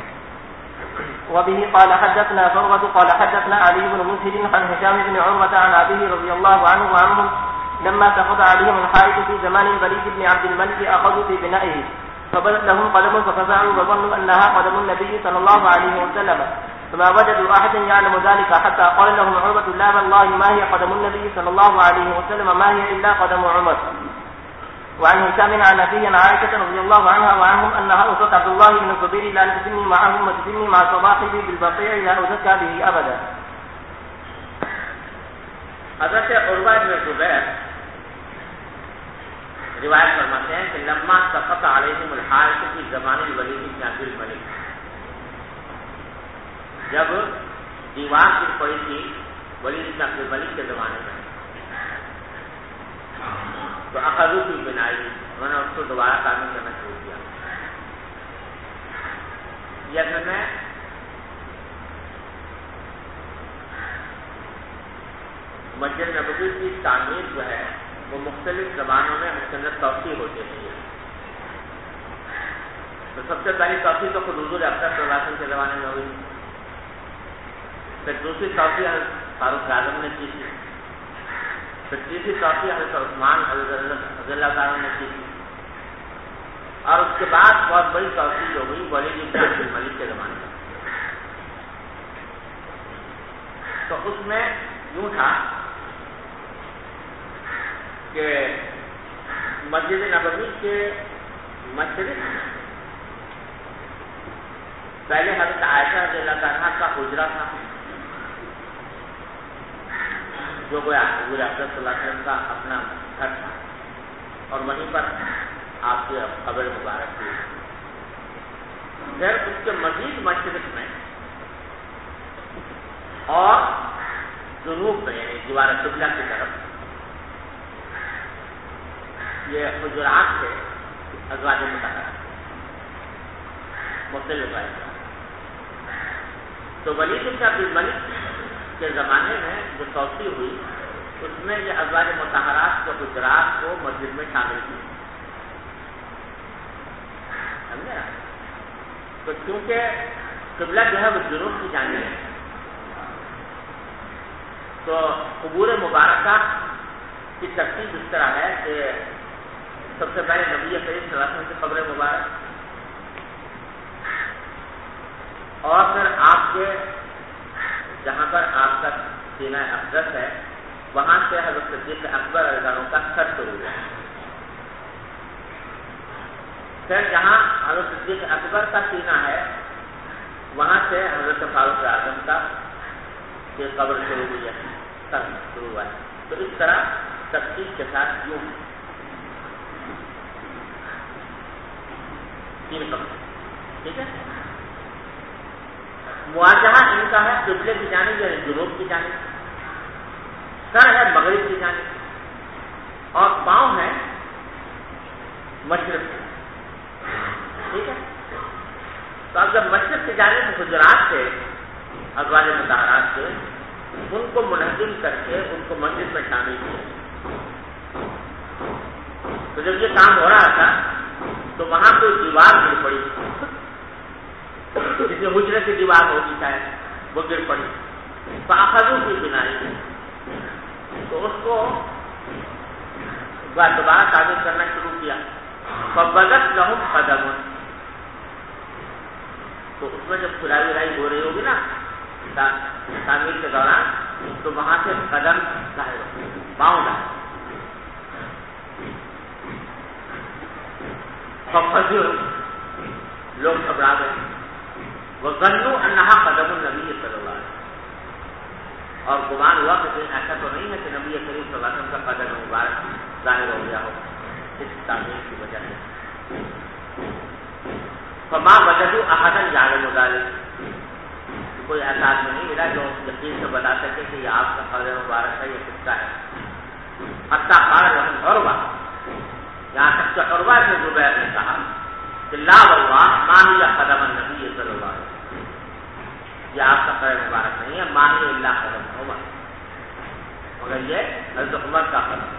وبه قال حدثنا ثروة قال حدثنا علي بن مسهر عن هشام بن عروة عن أبيه رضي الله عنه وعنهم لما سقط عليهم الحائط في زمان الوليد بن عبد الملك أخذوا في بنائه فبدت لهم قدم ففزعوا وظنوا أنها قدم النبي صلى الله عليه وسلم فما وجدوا أحدا يعلم ذلك حتى قال لهم عروة لا والله ما هي قدم النبي صلى الله عليه وسلم ما هي إلا قدم عمر. وعن هشام عن أبيه عن عائشة رضي الله عنها وعنهم أنها أوصت عبد الله بن الزبير لا تزني معهم وتزني مع صباحبي بالبقيع لا أزكى به أبدا. حضرت عروہ بن زبیر روایت فرماتے ہیں کہ لما سقط علیہم الحائط فی زمان الولید بن عبد الملک، جب دیوار گر پڑی تھی ولید بن عبد الملک کے زمانے میں، تو اخذوا فی بنائی، انہوں نے اس کو دوبارہ تعمیر کرنا شروع کیا۔ یہ اصل میں مسجد نبوی کی تعمیر جو ہے وہ مختلف زبانوں میں اس کے اندر توسیع ہوتی رہی ہے۔ تو سب سے پہلی توسیع تو خود حضور اکرم صلی اللہ علیہ وسلم کے زمانے میں ہوئی، پھر دوسری توسیع حضرت فاروق اعظم نے کی تھی، پھر تیسری توسیع حضرت عثمان رضی اللہ تعالیٰ نے کی تھی، اور اس کے بعد بہت بڑی توسیع جو ہوئی ولید بن عبد الملک کے زمانے میں۔ تو اس میں یوں تھا کہ مسجد نبوی کے مشرق پہلے حضرت عائشہ رضی اللہ عنہا کا حجرہ تھا، جو گویا حضور اکرم صلی اللہ علیہ وسلم کا اپنا گھر تھا، اور وہیں پر آپ کی قبر مبارک تھی۔ پھر اس کے مزید مشرق میں اور جنوب میں یعنی دیوار قبلہ کی طرف یہ حجرات سے ازواج مطہرات مختلف آئے۔ تو ولید بن عبد الملک کے زمانے میں جو توسیع ہوئی اس میں یہ ازواج مطہرات کے حجرات کو مسجد میں شامل کی، سمجھے؟ تو کیونکہ قبلہ جو ہے وہ جنوب کی جانب ہے، تو قبور مبارکہ کی ترتیب اس طرح ہے کہ سب سے پہلے نبی کریم صلی اللہ علیہ وسلم کی قبر مبارک، اور پھر آپ کے جہاں پر آپ کا سینہ اقدس ہے وہاں سے حضرت صدیق اکبر رضی اللہ عنہ کا سر شروع ہوا، پھر جہاں حضرت صدیق اکبر کا سینہ ہے وہاں سے حضرت فاروق اعظم کا قبر شروع ہوئی ہے، سر شروع ہوا ہے۔ تو اس طرح تفصیل کے ساتھ یوں 3 قبر. ٹھیک ہے. مواجہہ ان کا ہے قبلے کی جانب یعنی جنوب کی جانب، سر ہے مغرب کی جانب اور پاؤں ہے مشرق کی. ٹھیک ہے. تو اب جب مشرق کی جانب حجرات سے ازواج مطہرات سے ان کو منہدم کر کے ان کو مسجد میں شامل کیا. تو جب یہ کام ہو رہا تھا تو وہاں کوئی دیوار گر پڑی، جس میں حجرے کی دیوار ہوتی ہے وہ گر پڑی. فاخذوا کی بنائی، تو اس کو دوبارہ تعمیر کرنا شروع کیا. فبدت لهم قدم، تو اس میں جب کھلائی ولائی ہو رہی ہوگی نا تعمیر کے دوران تو وہاں سے قدم ظاہر ہو، پاؤں ظاہر. ففزعوا، لوگ گھبرا گئے. وظنوا انها قدم النبی صلی اللہ علیہ وسلم، اور گمان ہوا کہ کہیں ایسا تو نہیں ہے کہ نبی کریم صلی اللہ علیہ وسلم کا قدم مبارک ظاہر ہو گیا ہو اس تعمیر کی وجہ سے. فما وجدوا احدا يعلم ذلك، کوئی ایسا آدمی نہیں ملا جو یقین سے بتا سکے کہ یہ آپ کا قدم مبارک ہے، یہ کس کا ہے. حتی قال لهم عروہ، یہاں تک کہ عروہ بن زبیر نے کہا کہ لا واللہ ما هي قدم النبی صلی اللہ علیہ وسلم، یہ آپ کا قدم مبارک نہیں ہے، ما هي الا قدم عمر، مگر یہ حضرت عمر کا قدم.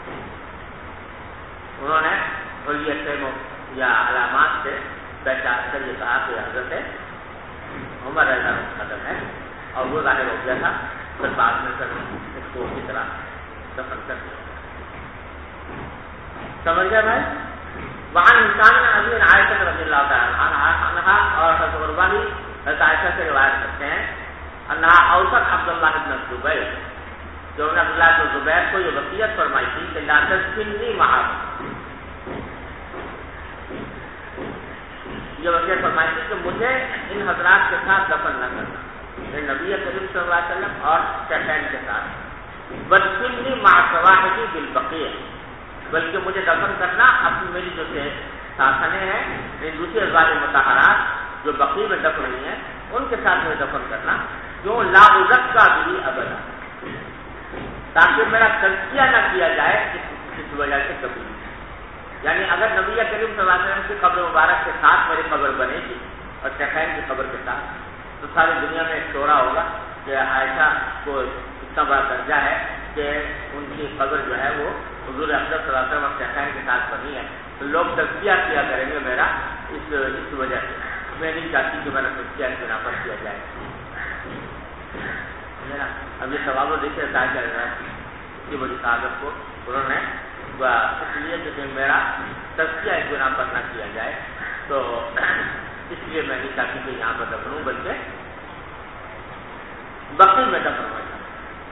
انہوں نے حلیت سے یا علامات سے پہچان کر یہ کہا کہ حضرت عمر رضی اللہ عنہ کا قدم ہے، اور وہ ظاہر ہو گیا تھا. پھر بعد میں اس کو اسی طرح دفن کر دیا. سمجھ گئے بھائی؟ وہاں انسان ابھی عائشہ رضی اللہ تعالیٰ عنہا اور حضرت عروہ بھی حضرت عائشہ سے روایت کرتے ہیں انہا اوصت عبداللہ بن زبیر، جو انہوں نے عبداللہ بن زبیر کو یہ وصیت فرمائی تھی کہ لا تدفننی معهم، یہ وصیت فرمائی تھی کہ مجھے ان حضرات کے ساتھ دفن نہ کرنا، نبی کریم صلی اللہ علیہ وسلم اور شیخین کے ساتھ. بدفننی مع صواحبی بالبقیع، بلکہ مجھے دفن کرنا اپنی میری جو ساتھنے ہیں دوسری ازواج مطہرات جو بقیع میں دفن ہوئی ہیں ان کے ساتھ مجھے دفن کرنا، جو لا ازکا بھی ابدا، تاکہ میرا تزکیہ نہ کیا جائے اس وجہ سے کبھی. یعنی اگر نبی کریم صلی اللہ علیہ وسلم کی قبر مبارک کے ساتھ میری قبر بنے گی اور شیخین کی قبر کے ساتھ، تو ساری دنیا میں ایک شورا ہوگا کہ عائشہ کو اتنا بڑا درجہ ہے کہ ان کی قبر جو ہے وہ حضور اقدس صلی اللہ علیہ وسلم اور شیخین کے ساتھ بنی ہے. تو لوگ تزکیہ کیا کریں گے میرا اس وجہ سے. میں نہیں چاہتی کہ میرا تزکیہ اس بنا پر کیا جائے. اب یہ سوال وہ دیکھیے بتایا جا رہا ہے کہ بڑی سعادت کو انہوں نے اس لیے کہ میرا تزکیہ اس بنا پر نہ کیا جائے، تو اس لیے میں نہیں چاہتی کہ یہاں پر دفن ہوں بلکہ بقیع میں دفن ہو جائے.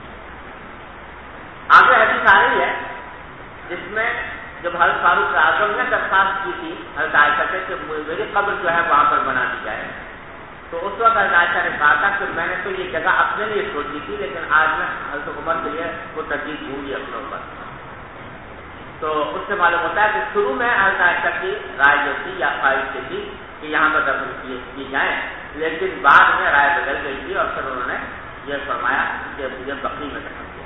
آگے حدیث آ رہی ہے جس میں جب حضرت فاروق اعظم نے درخواست کی تھی حضرت عائشہ سے کہ میری قبر جو ہے وہاں پر بنا دی جائے، تو اس وقت حضرت عائشہ نے کہا تھا کہ میں نے تو یہ جگہ اپنے لیے سوچی تھی، لیکن آج میں حضرت عمر کے لیے وہ ترجیح دوں گی اپنے اوپر. تو اس سے معلوم ہوتا ہے کہ شروع میں حضرت عائشہ کی رائے جو تھی یا خواہش یہ تھی کہ یہاں پر دفن کی جائیں، لیکن بعد میں رائے بدل گئی تھی اور پھر انہوں نے یہ فرمایا کہ مجھے بقیع میں دفن کیا.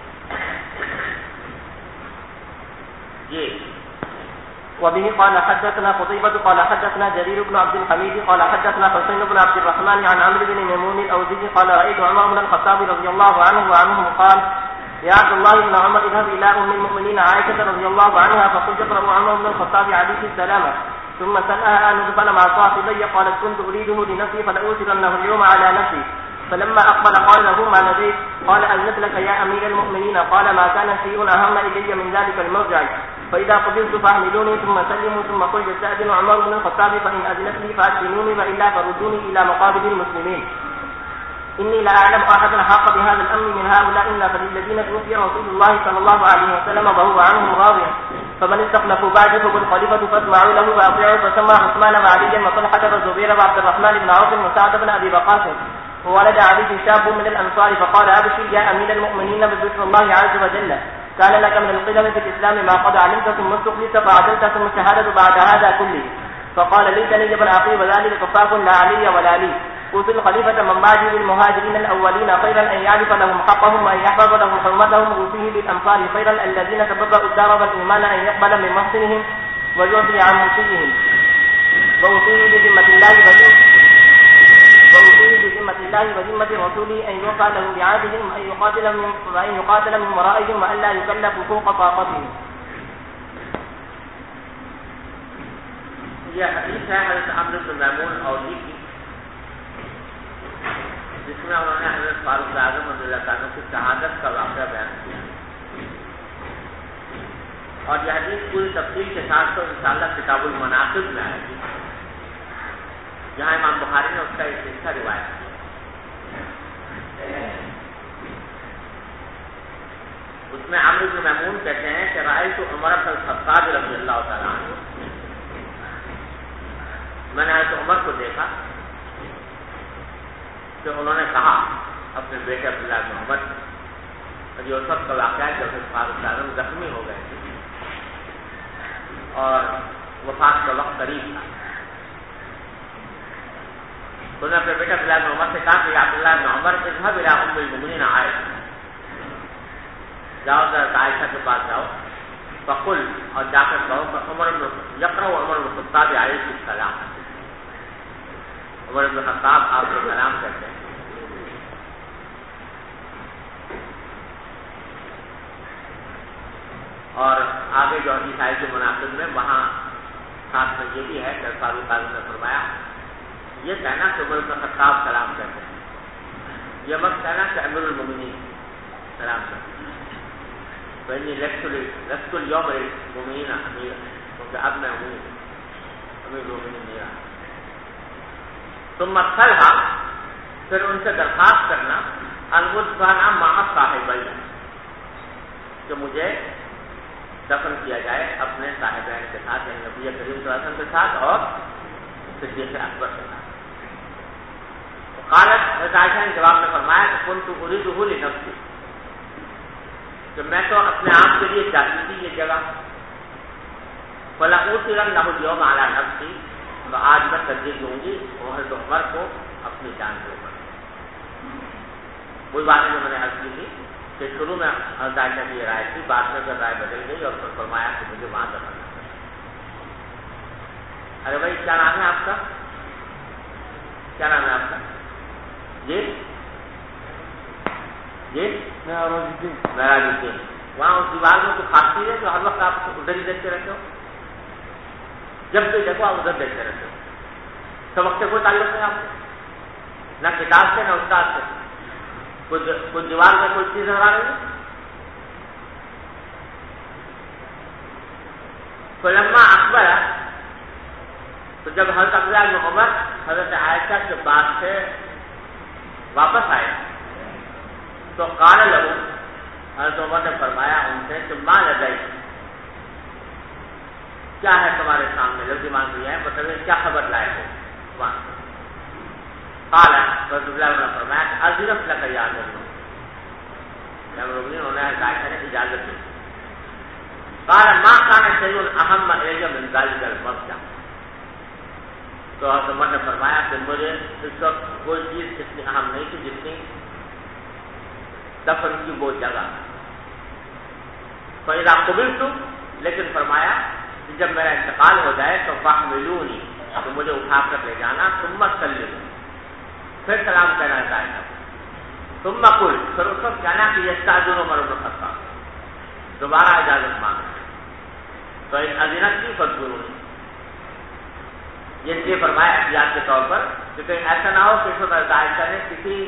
جی. وبه قال حدثنا قتيبة قال حدثنا جرير بن عبد الحميد قال حدثنا حسين بن عبد الرحمن عن عمرو بن ميمون الأوزي قال رأيت عمر بن الخطاب رضي الله عنه وعنهم قال يا عبد الله بن عمر اذهب إلى أم المؤمنين عائشة رضي الله عنها فقل يقرأ عمر بن الخطاب عليه السلام ثم سألها أن ندفن مع صاحبي قالت كنت أريده لنفسي فلأوثرنه اليوم على نفسي. فلما أقبل قال له ما لديك؟ قال أذنت لك يا أمير المؤمنين. قال ما كان شيء أهم إلي من ذلك المرجع، فإذا قبلت فاحملوني ثم سلموا ثم قل يستأذن عمر بن الخطاب فإن أذنت لي فأدفنوني وإلا فردوني إلى مقابر المسلمين. إني لا أعلم أحدا حق بهذا الأمر من هؤلاء إلا فللذين توفي رسول الله صلى الله عليه وسلم وهو عنهم راضٍ، فمن استخلفوا بعده فالخليفة فاسمعوا له وأطيعوا. فسمى عثمان وعليا وطلحة والزبير وعبد الرحمن بن عوف وسعد بن أبي وقاص. وولد عليه شاب من الأنصار فقال أبشر يا أمير المؤمنين بذكر الله عز وجل، كان لك من القدم في الإسلام ما قد علمت ثم استخلصت فعدلت ثم الشهادة بعد هذا كله. فقال ليتني جبل أخي وذلك كفاف لا علي ولا لي. قلت الخليفة من بعد للمهاجرين الأولين خيرا أن يعرف لهم حقهم وأن يحفظ لهم حرمتهم وفيه بالأمصار خيرا الذين تبرأوا الدار والإيمان أن يقبل من محسنهم ويعطي عن مسيئهم وأوصيه بذمة الله وذمة رسوله أن يوقع له بعهدهم وأن يقاتل من ورائهم وأن لا يكلف فوق طاقتهم. یہ حدیث ہے حضرت عمرو بن میمون اوسی کی، جس میں انہوں نے حضرت فاروق اعظم رضی اللہ عنہ کی شہادت کا واقعہ بیان کیا، اور یہ حدیث پوری تفصیل کے ساتھ تو انشاءاللہ کتاب المناقب میں آئے گی، جہاں امام بخاری نے اس کا ایک حصہ روایت کیا۔ اس میں عمرو بن میمون کہتے ہیں کہ رأیت عمر بن الخطاب رضی اللہ تعالیٰ عنہ، میں نے حضرت عمر کو دیکھا کہ انہوں نے کہا اپنے بیٹے عبداللہ بن عمر، اور یہ اس وقت کا واقعہ ہے جب فاروق اعظم زخمی ہو گئے تھے اور وفات کا وقت قریب تھا، تو نے اپنے بیٹے عبداللہ بن عمر سے کہا کہ عبداللہ بن عمر اذهب الى ام المؤمنین عائشہ، جاؤ حضرت عائشہ کے پاس جاؤ، فقل، اور جا کر کہو کہ عمر بن یقرأ عمر بن الخطاب علیہ السلام، عمر بن الخطاب آپ کو سلام کرتے ہیں۔ اور آگے جو حدیث آئی کے مناسب میں وہاں ساتھ میں یہ بھی ہے کہ فاروق اعظم نے فرمایا یہ کہنا کہ عمر بن الخطاب سلام کرتے ہیں، یہ مت کہنا کہ امیر المؤمنین سلام کرتے ہیں، لست اليوم المؤمنین امیر، کیونکہ اب میں ہوں امیر المؤمنین نہیں رہا۔ ثم صلحا، پھر ان سے درخواست کرنا الغسبانہ مع صاحبین، کہ مجھے دفن کیا جائے اپنے صاحبین کے ساتھ، یعنی نبی کریم صلی اللہ علیہ وسلم کے ساتھ اور صدیق اکبر کے ساتھ۔ قالت، حضرت عائشہ نے جواب میں فرمایا کہ كنت اريده لنفسي، کہ میں تو اپنے آپ کے لیے چاہتی تھی یہ جگہ، فلأوثرنه اليوم على نفسي، تو آج میں ترجیح دوں گی حضرت عمر کو اپنی جان کے اوپر۔ وہی بات ہے جو میں نے عرض کی تھی کہ شروع میں حضرت عائشہ کی رائے تھی، بعد میں پھر رائے بدل گئی اور پھر فرمایا کہ مجھے وہاں دفن کرنا۔ ارے بھائی کیا نام ہے آپ کا؟ کیا نام ہے آپ کا؟ جی جی معراج الدین۔ وہاں اس دیوار میں کوئی خاص چیز ہے جو ہر وقت آپ ادھر ہی دیکھتے رہتے ہو؟ جب بھی دیکھو آپ ادھر دیکھتے رہتے ہو، سبق سے کوئی تعلق نہیں آپ کو، نہ کتاب سے نہ استاد سے، کوئی دیوار میں کوئی چیز نظر آ رہی ہے؟ فلما اکبر، تو جب حضرت عبداللہ بن عمر حضرت عائشہ کے پاس سے واپس آئے تو قال له، حضرت عمر نے فرمایا ان سے کہ ما لدیک، کیا ہے تمہارے سامنے، لفظ مان لیا ہے، مطلب کیا خبر لائے ہو وہاں؟ قال، حضرت عبداللہ نے فرمایا کہ اذنت لک یا انہوں نے عائشہ نے اجازت دی۔ قال ما كان شيء اهم الی من ذلك المسجد، تو حضرت عمر نے فرمایا کہ مجھے اس وقت کوئی چیز اتنی اہم نہیں تھی جتنی دفن کی وہ جگہ۔ فإذا قبلت، لیکن فرمایا کہ جب میرا انتقال ہو جائے تو فاحملونی، تو مجھے اٹھا کر لے جانا، ثم سلموا، پھر سلام کہنا چاہیے، ثم قل، پھر اس وقت کہنا کہ یستأذن عمر بن الخطاب، دوبارہ اجازت مانگنا، تو ان اذنت کی فاذکرونی، یہ لیے فرمایا احتیاط کے طور پر، کیونکہ ایسا نہ ہو کہ اس وقت عائشہ نے کسی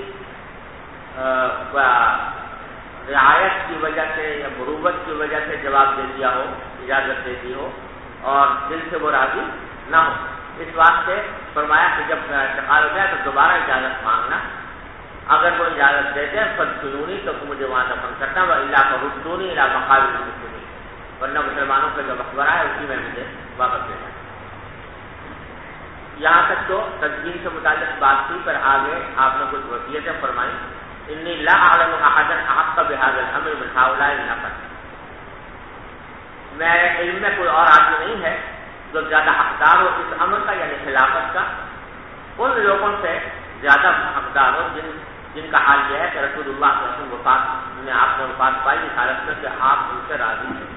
رعایت کی وجہ سے یا مروت کی وجہ سے جواب دے دیا ہو، اجازت دے دی ہو اور دل سے وہ راضی نہ ہو، اس واسطے فرمایا کہ جب انتقال ہو جائے تو دوبارہ اجازت مانگنا، اگر وہ اجازت دیتے ہیں فدفنونی، تو مجھے وہاں دفن کرنا، والا فردونی الی مقابر المسلمین، ورنہ مسلمانوں کا جو مقبرہ ہے اسی میں مجھے واپس لے جائیں۔ یہاں تک تو تدفین سے متعلق بات تھی، پر آگے آپ نے کچھ وصیتیں فرمائی۔ انی لا اعلم احدا احق بهذا الامر من هؤلاء النفر، میرے علم میں کوئی اور آدمی نہیں ہے جو زیادہ حق حقدار ہو اس امر کا یعنی خلافت کا، ان لوگوں سے زیادہ حقدار ہو جن کا حال یہ ہے کہ رسول اللہ صلی اللہ علیہ وسلم نے آپ نے وفات پائی اس حالت میں کہ آپ ان سے راضی ہیں.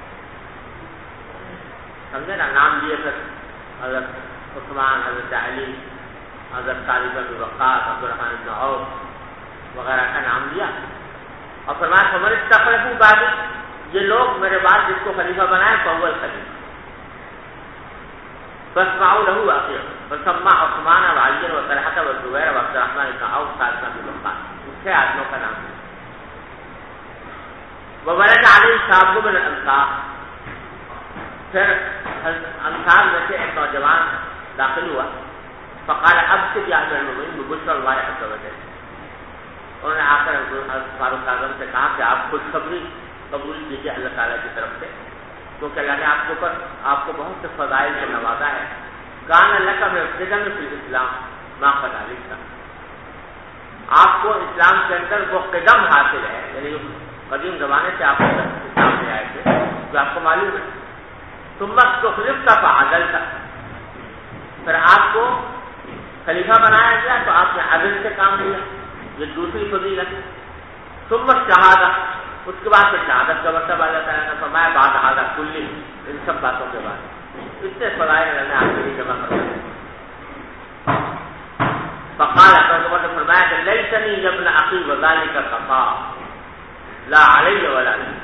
سمجھے نا، نام لیے پھر حضرت عثمان، حضرت علی، حضرت طالب بن وقاص، عبد الرحمن بن عوف وغیرہ کا نام لیا اور فرمایا فمن استخلفوا بعدی، یہ لوگ میرے بعد جس کو خلیفہ بنائے فهو الخلیفہ فاسمعوا له واطيعوا، فسمى عثمان وعلي وطلحة والزبير وعبد الرحمن بن عوف سعد بن وقاص، ان چھ آدمیوں کا نام ہے. وولد علیہ شاب بن الانصار، پھر انصار میں سے ایک نوجوان داخل ہوا. فقال ابشر یا امیر المؤمنین ببشر اللہ عز وجل، انہوں نے آ کر فاروق اعظم سے کہا کہ آپ خوشخبری قبول کیجیے اللہ تعالیٰ کی طرف سے، کیونکہ اللہ نے آپ کو بہت سے فضائل سے نوازا ہے. کان لک من القدم فی الاسلام ما قد علمت، آپ کو اسلام کے اندر وہ قدم حاصل ہے، یعنی قدیم زمانے سے آپ اسلام لے آئے تھے جو آپ کو معلوم ہے. ثم استخلفت فعدلت، پھر آپ کو خلیفہ بنایا گیا تو آپ نے عدل سے کام لیا، یہ دوسری فضیلت. ثم الشہادہ، اس کے بعد پھر شہادت کا مرتبہ اللہ تعالیٰ نے فرمایا بعد ہذا کلی، ان سب باتوں کے بعد اتنے فضائل اللہ نے آپ کے لیے جمع کر دیا. فقال عمر نے فرمایا کہ لیسنی یا ابن اخی وذلک کفا لا علی ولا لی.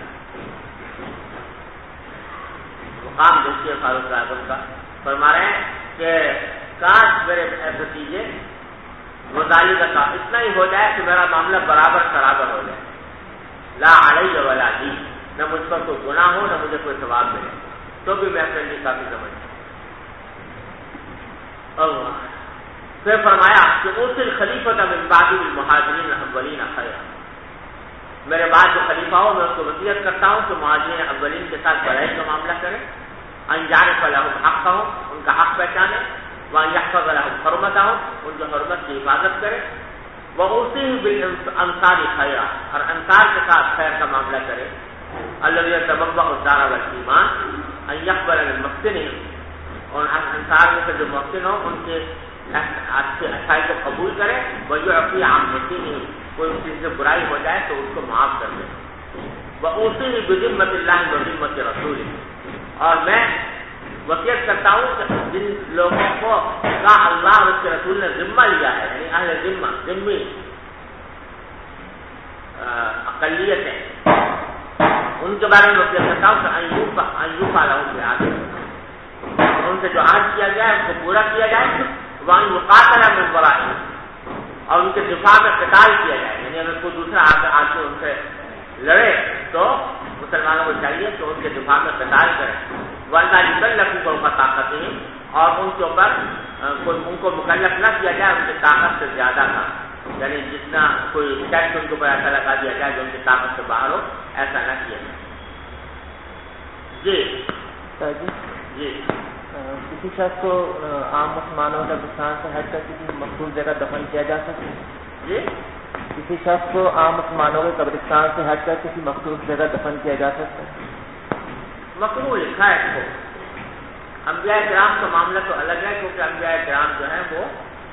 مقام دیکھیے فاروق اعظم کا، فرما رہے ہیں کہ کاش میرے بھتیجے وذالک کا اتنا ہی ہو جائے کہ میرا معاملہ برابر برابر ہو جائے. لا علی ولا لی، نہ مجھ پر کوئی گناہ ہو نہ مجھے کوئی ثواب ملے، تو بھی میں اپنے لیے کافی سمجھتا ہوں. پھر فرمایا کہ اوصی الخلیفۃ من بعد المہاجرین الاولین خیرا، میرے بعد جو خلیفہ ہو میں اس کو وصیت کرتا ہوں کہ مہاجرین اولین کے ساتھ بڑائی کا معاملہ کرے، ان یعرف لهم حقهم، ان کا حق پہچانے، وان یحفظ لهم حرمتهم، ان کی حرمت کی حفاظت کرے، وأوصيه بالأنصار خيرا، اور انصار کے ساتھ خیر کا معاملہ کرے. الذين تبوأوا الدار والإيمان أن يقبل من محسنهم، اور انصار میں سے جو محسن ہو ان کے اچھائی کو قبول کرے. ويعفي عن مسيئهم، کوئی چیز سے برائی ہو جائے تو اس کو معاف کر دے. وأوصيه بذمة الله وذمة رسوله، اور میں وصیت کرتا ہوں کہ جن لوگوں کو کا اللہ اور اس کے رسول نے ذمہ لیا ہے، یعنی اہل ذمہ ذمہ اقلیت ہے، ان کے بارے میں وصیت کرتا ہوں کہ ایوب علیہ السلام، ان سے جو عہد کیا گیا ہے اس کو پورا کیا جائے. وان یقاتل من ورائهم، اور ان کے دفاع میں قتال کیا جائے، یعنی اگر کوئی دوسرا آ کے ان سے لڑے تو مسلمانوں کو چاہیے کہ ان کے دفاع میں قتال کریں. وَلَا يُكَلَّفُ فَوْقَ طَاقَتِهِمْ، اور ان کے اوپر ان کو مکلف نہ کیا جائے ان کی طاقت سے زیادہ کا، یعنی جتنا کوئی ٹیکس ان کے اوپر ایسا لگا دیا جائے جو ان کی طاقت سے باہر ہو، ایسا نہ کیا جائے. جی جی کسی شخص کو عام مسلمانوں کے قبرستان سے ہٹ کر کسی مخصوص جگہ دفن کیا جا سکتا ہے؟ جی کسی شخص کو عام مسلمانوں کے قبرستان سے ہٹ کر کسی مخصوص جگہ دفن کیا جا سکتا ہے؟ مقبول لکھا ہے اس کو. انبیاء کرام کا معاملہ تو الگ ہے، کیونکہ انبیاء کرام جو ہیں وہ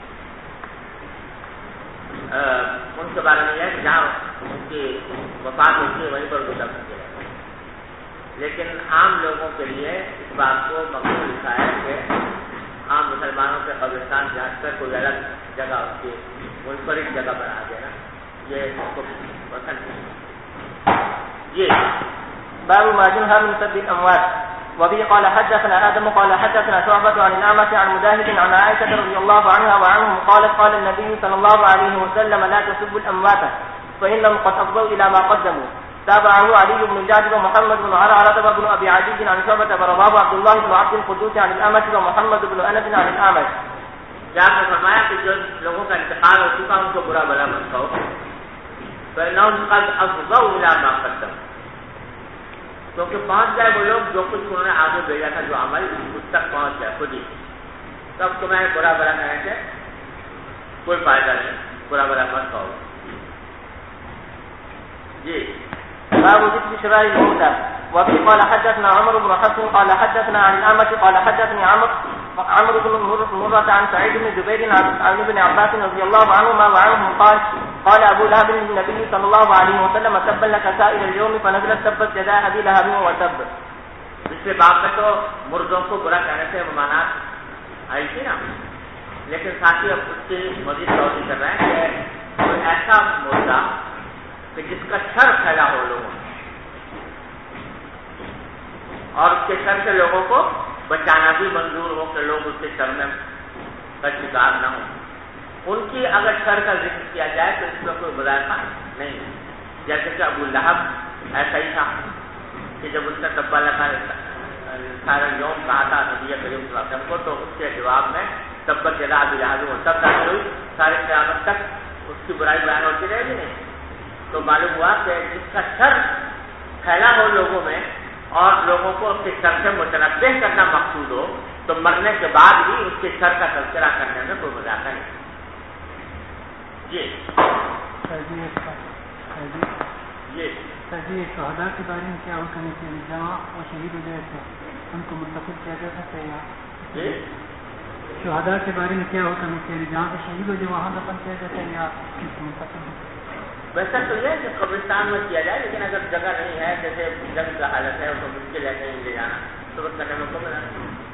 ان کے بارے میں یہ ہے کہ جہاں ان کی وفات ہوتی ہے وہیں پر وہ دفن کیا جاتا ہے. لیکن عام لوگوں کے لیے اس بات کو مقبول لکھا ہے کہ عام مسلمانوں کے قبرستان سے ہٹ کر کوئی الگ جگہ اس کی منفرد جگہ بنا دینا، یہ اس کو پسند ہے. یہ باب ما جنها من سب الأموات. وبه قال حدثنا آدم قال حدثنا شعبة عن الأعمش عن مجاهد عن عائشة رضي الله عنها وعنهم قالت قال النبي صلى الله عليه وسلم لا تسبوا الأموات فإنهم قد أفضوا إلى ما قدموا. تابعه علي بن جعفر ومحمد بن عرعرة بن أبي عزيز عن شعبة ورواه عبد الله بن عبد القدوس عن الأعمش ومحمد بن أنس عن الأعمش. جہاں نے فرمایا کہ جو لوگوں کا انتقال ہو چکا ان کو برا بلا مت کہو، فإنهم قد أفضوا إلى ما قدموا، کیونکہ پہنچ جائے وہ لوگ جو کچھ انہوں نے آگے بھیجا تھا، جو عمل اس تک پہنچ جائے خود ہی. تب تمہیں برا بلا کہنے سے کوئی فائدہ نہیں، برا بلا مت کہو. جی باب ذكر شراء الموتى. وفي قال حدثنا عمر بن حفص قال حدثنا عن الأعمش قال حدثني عمرو عمرو بن مرة عن سعيد بن جبير عن ابن عباس رضي الله عنهما وعنهم قال أبو لهب للنبي صلى الله عليه وسلم تبا لك سائر اليوم فنزلت تبت يدا أبي لهب وتب. پچھلے باب میں تو مردوں کو برا کہنے سے ممانعت آئی تھی نا، لیکن ساتھی اب اس کی مزید توضیح کر رہے ہیں کہ کوئی ایسا مردہ کہ جس کا شر پھیلا ہو لوگوں اور اس کے شر سے لوگوں کو بچانا بھی منظور ہو کہ لوگ اس کے شر میں کا شکار نہ ہوں، ان کی اگر شر کا ذکر کیا جائے تو اس میں کوئی مذائقہ نہیں ہے. جیسے کہ ابو لہب ایسا ہی تھا کہ جب اس نے تبا لگا سارا یوم کہا تھا نبی کریم صلی اللہ علیہ وسلم کو، تو اس کے جواب میں تبت یدا ابی لہب وتب داخل ہوئی. سارے قیامت تک اس کی برائی بیان ہوتی رہے گی نہیں. تو معلوم ہوا کہ جس کا شر پھیلا ہو لوگوں میں اور لوگوں کو اس کے شر سے متنبع کرنا مقصود ہو تو مرنے کے بعد بھی اس کے شر کا تذکرہ کرنے میں کوئی مذاقہ نہیں. جی شہداء کے بارے میں کیا حکم ہے؟ جہاں وہ شہید ہو جائے تو ان کو منتقل کیا جا سکتا ہے؟ جی شہداء کے بارے میں کیا حکم ہے؟ جہاں سے شہید ہو جائے وہاں دفن کیا جاتا ہے یا منتقل؟ ویسا تو یہ ہے کہ قبرستان میں کیا جائے، لیکن اگر جگہ نہیں ہے جیسے جنگ کا حالت ہے تو مشکل ہے کہیں لے جانا تو بس کرنے میں کو بنانا.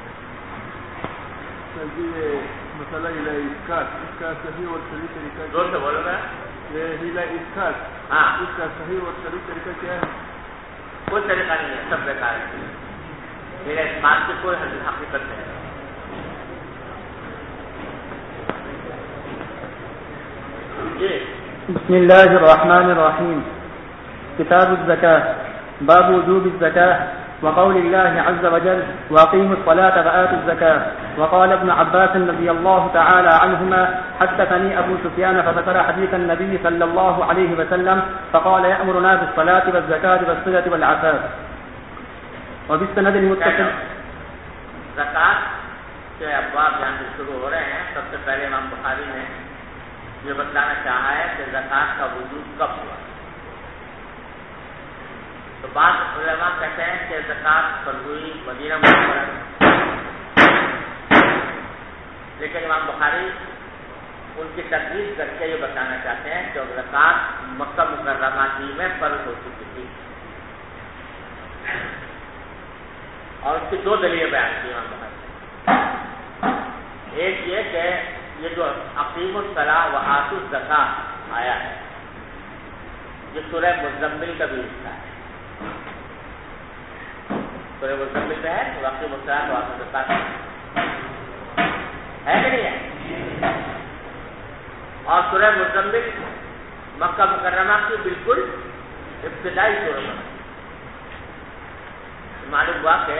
مسئلہ اس کا صحیح اور صحیح طریقہ زور سے بولو گا. یہ ہیلا اسکاٹ، ہاں اس کا صحیح اور صحیح طریقہ کیا ہے؟ کوئی طریقہ نہیں ہے، سب بیکار ہے. میرے اس بات کی کوئی حقیقت نہیں ہے. جی بسم الله الرحمن الرحيم. كتاب الزكاة. باب وجوب الزكاة وقول الله عز وجل وأقيموا الصلاة وآتوا الزكاة. وقال ابن عباس رضي الله تعالى عنهما حدثني أبو سفيان فذكر حديث النبي صلى الله عليه وسلم فقال يأمرنا بالصلاة والزكاة والصلة والعفاف. وبالسند المتصل زکات کے ابواب یہاں سے شروع ہو رہے ہیں. سب سے پہلے امام بخاری نے یہ بتلانا چاہا ہے کہ زکات کا وجود کب ہوا. تو بعض علماء کہتے ہیں کہ زکات پر ہوئی مدینہ منورہ، لیکن امام بخاری ان کی تردید کر کے یہ بتانا چاہتے ہیں کہ زکات مکہ مکرمہ کی میں فرض ہو چکی تھی. اور اس کی دو دلیلیں بیان کی امام بخاری. ایک یہ کہ یہ جو اقیم الصلاۃ و آتوا الزکاۃ آیا ہے یہ سورہ مزمل کا بھی حصہ ہے. سورہ مزمل میں ہے اقیم الصلاۃ و آتوا الزکاۃ ہے کہ نہیں ہے؟ اور سورہ مزمل مکہ مکرمہ کی بالکل ابتدائی سورہ ہے. معلوم ہوا کہ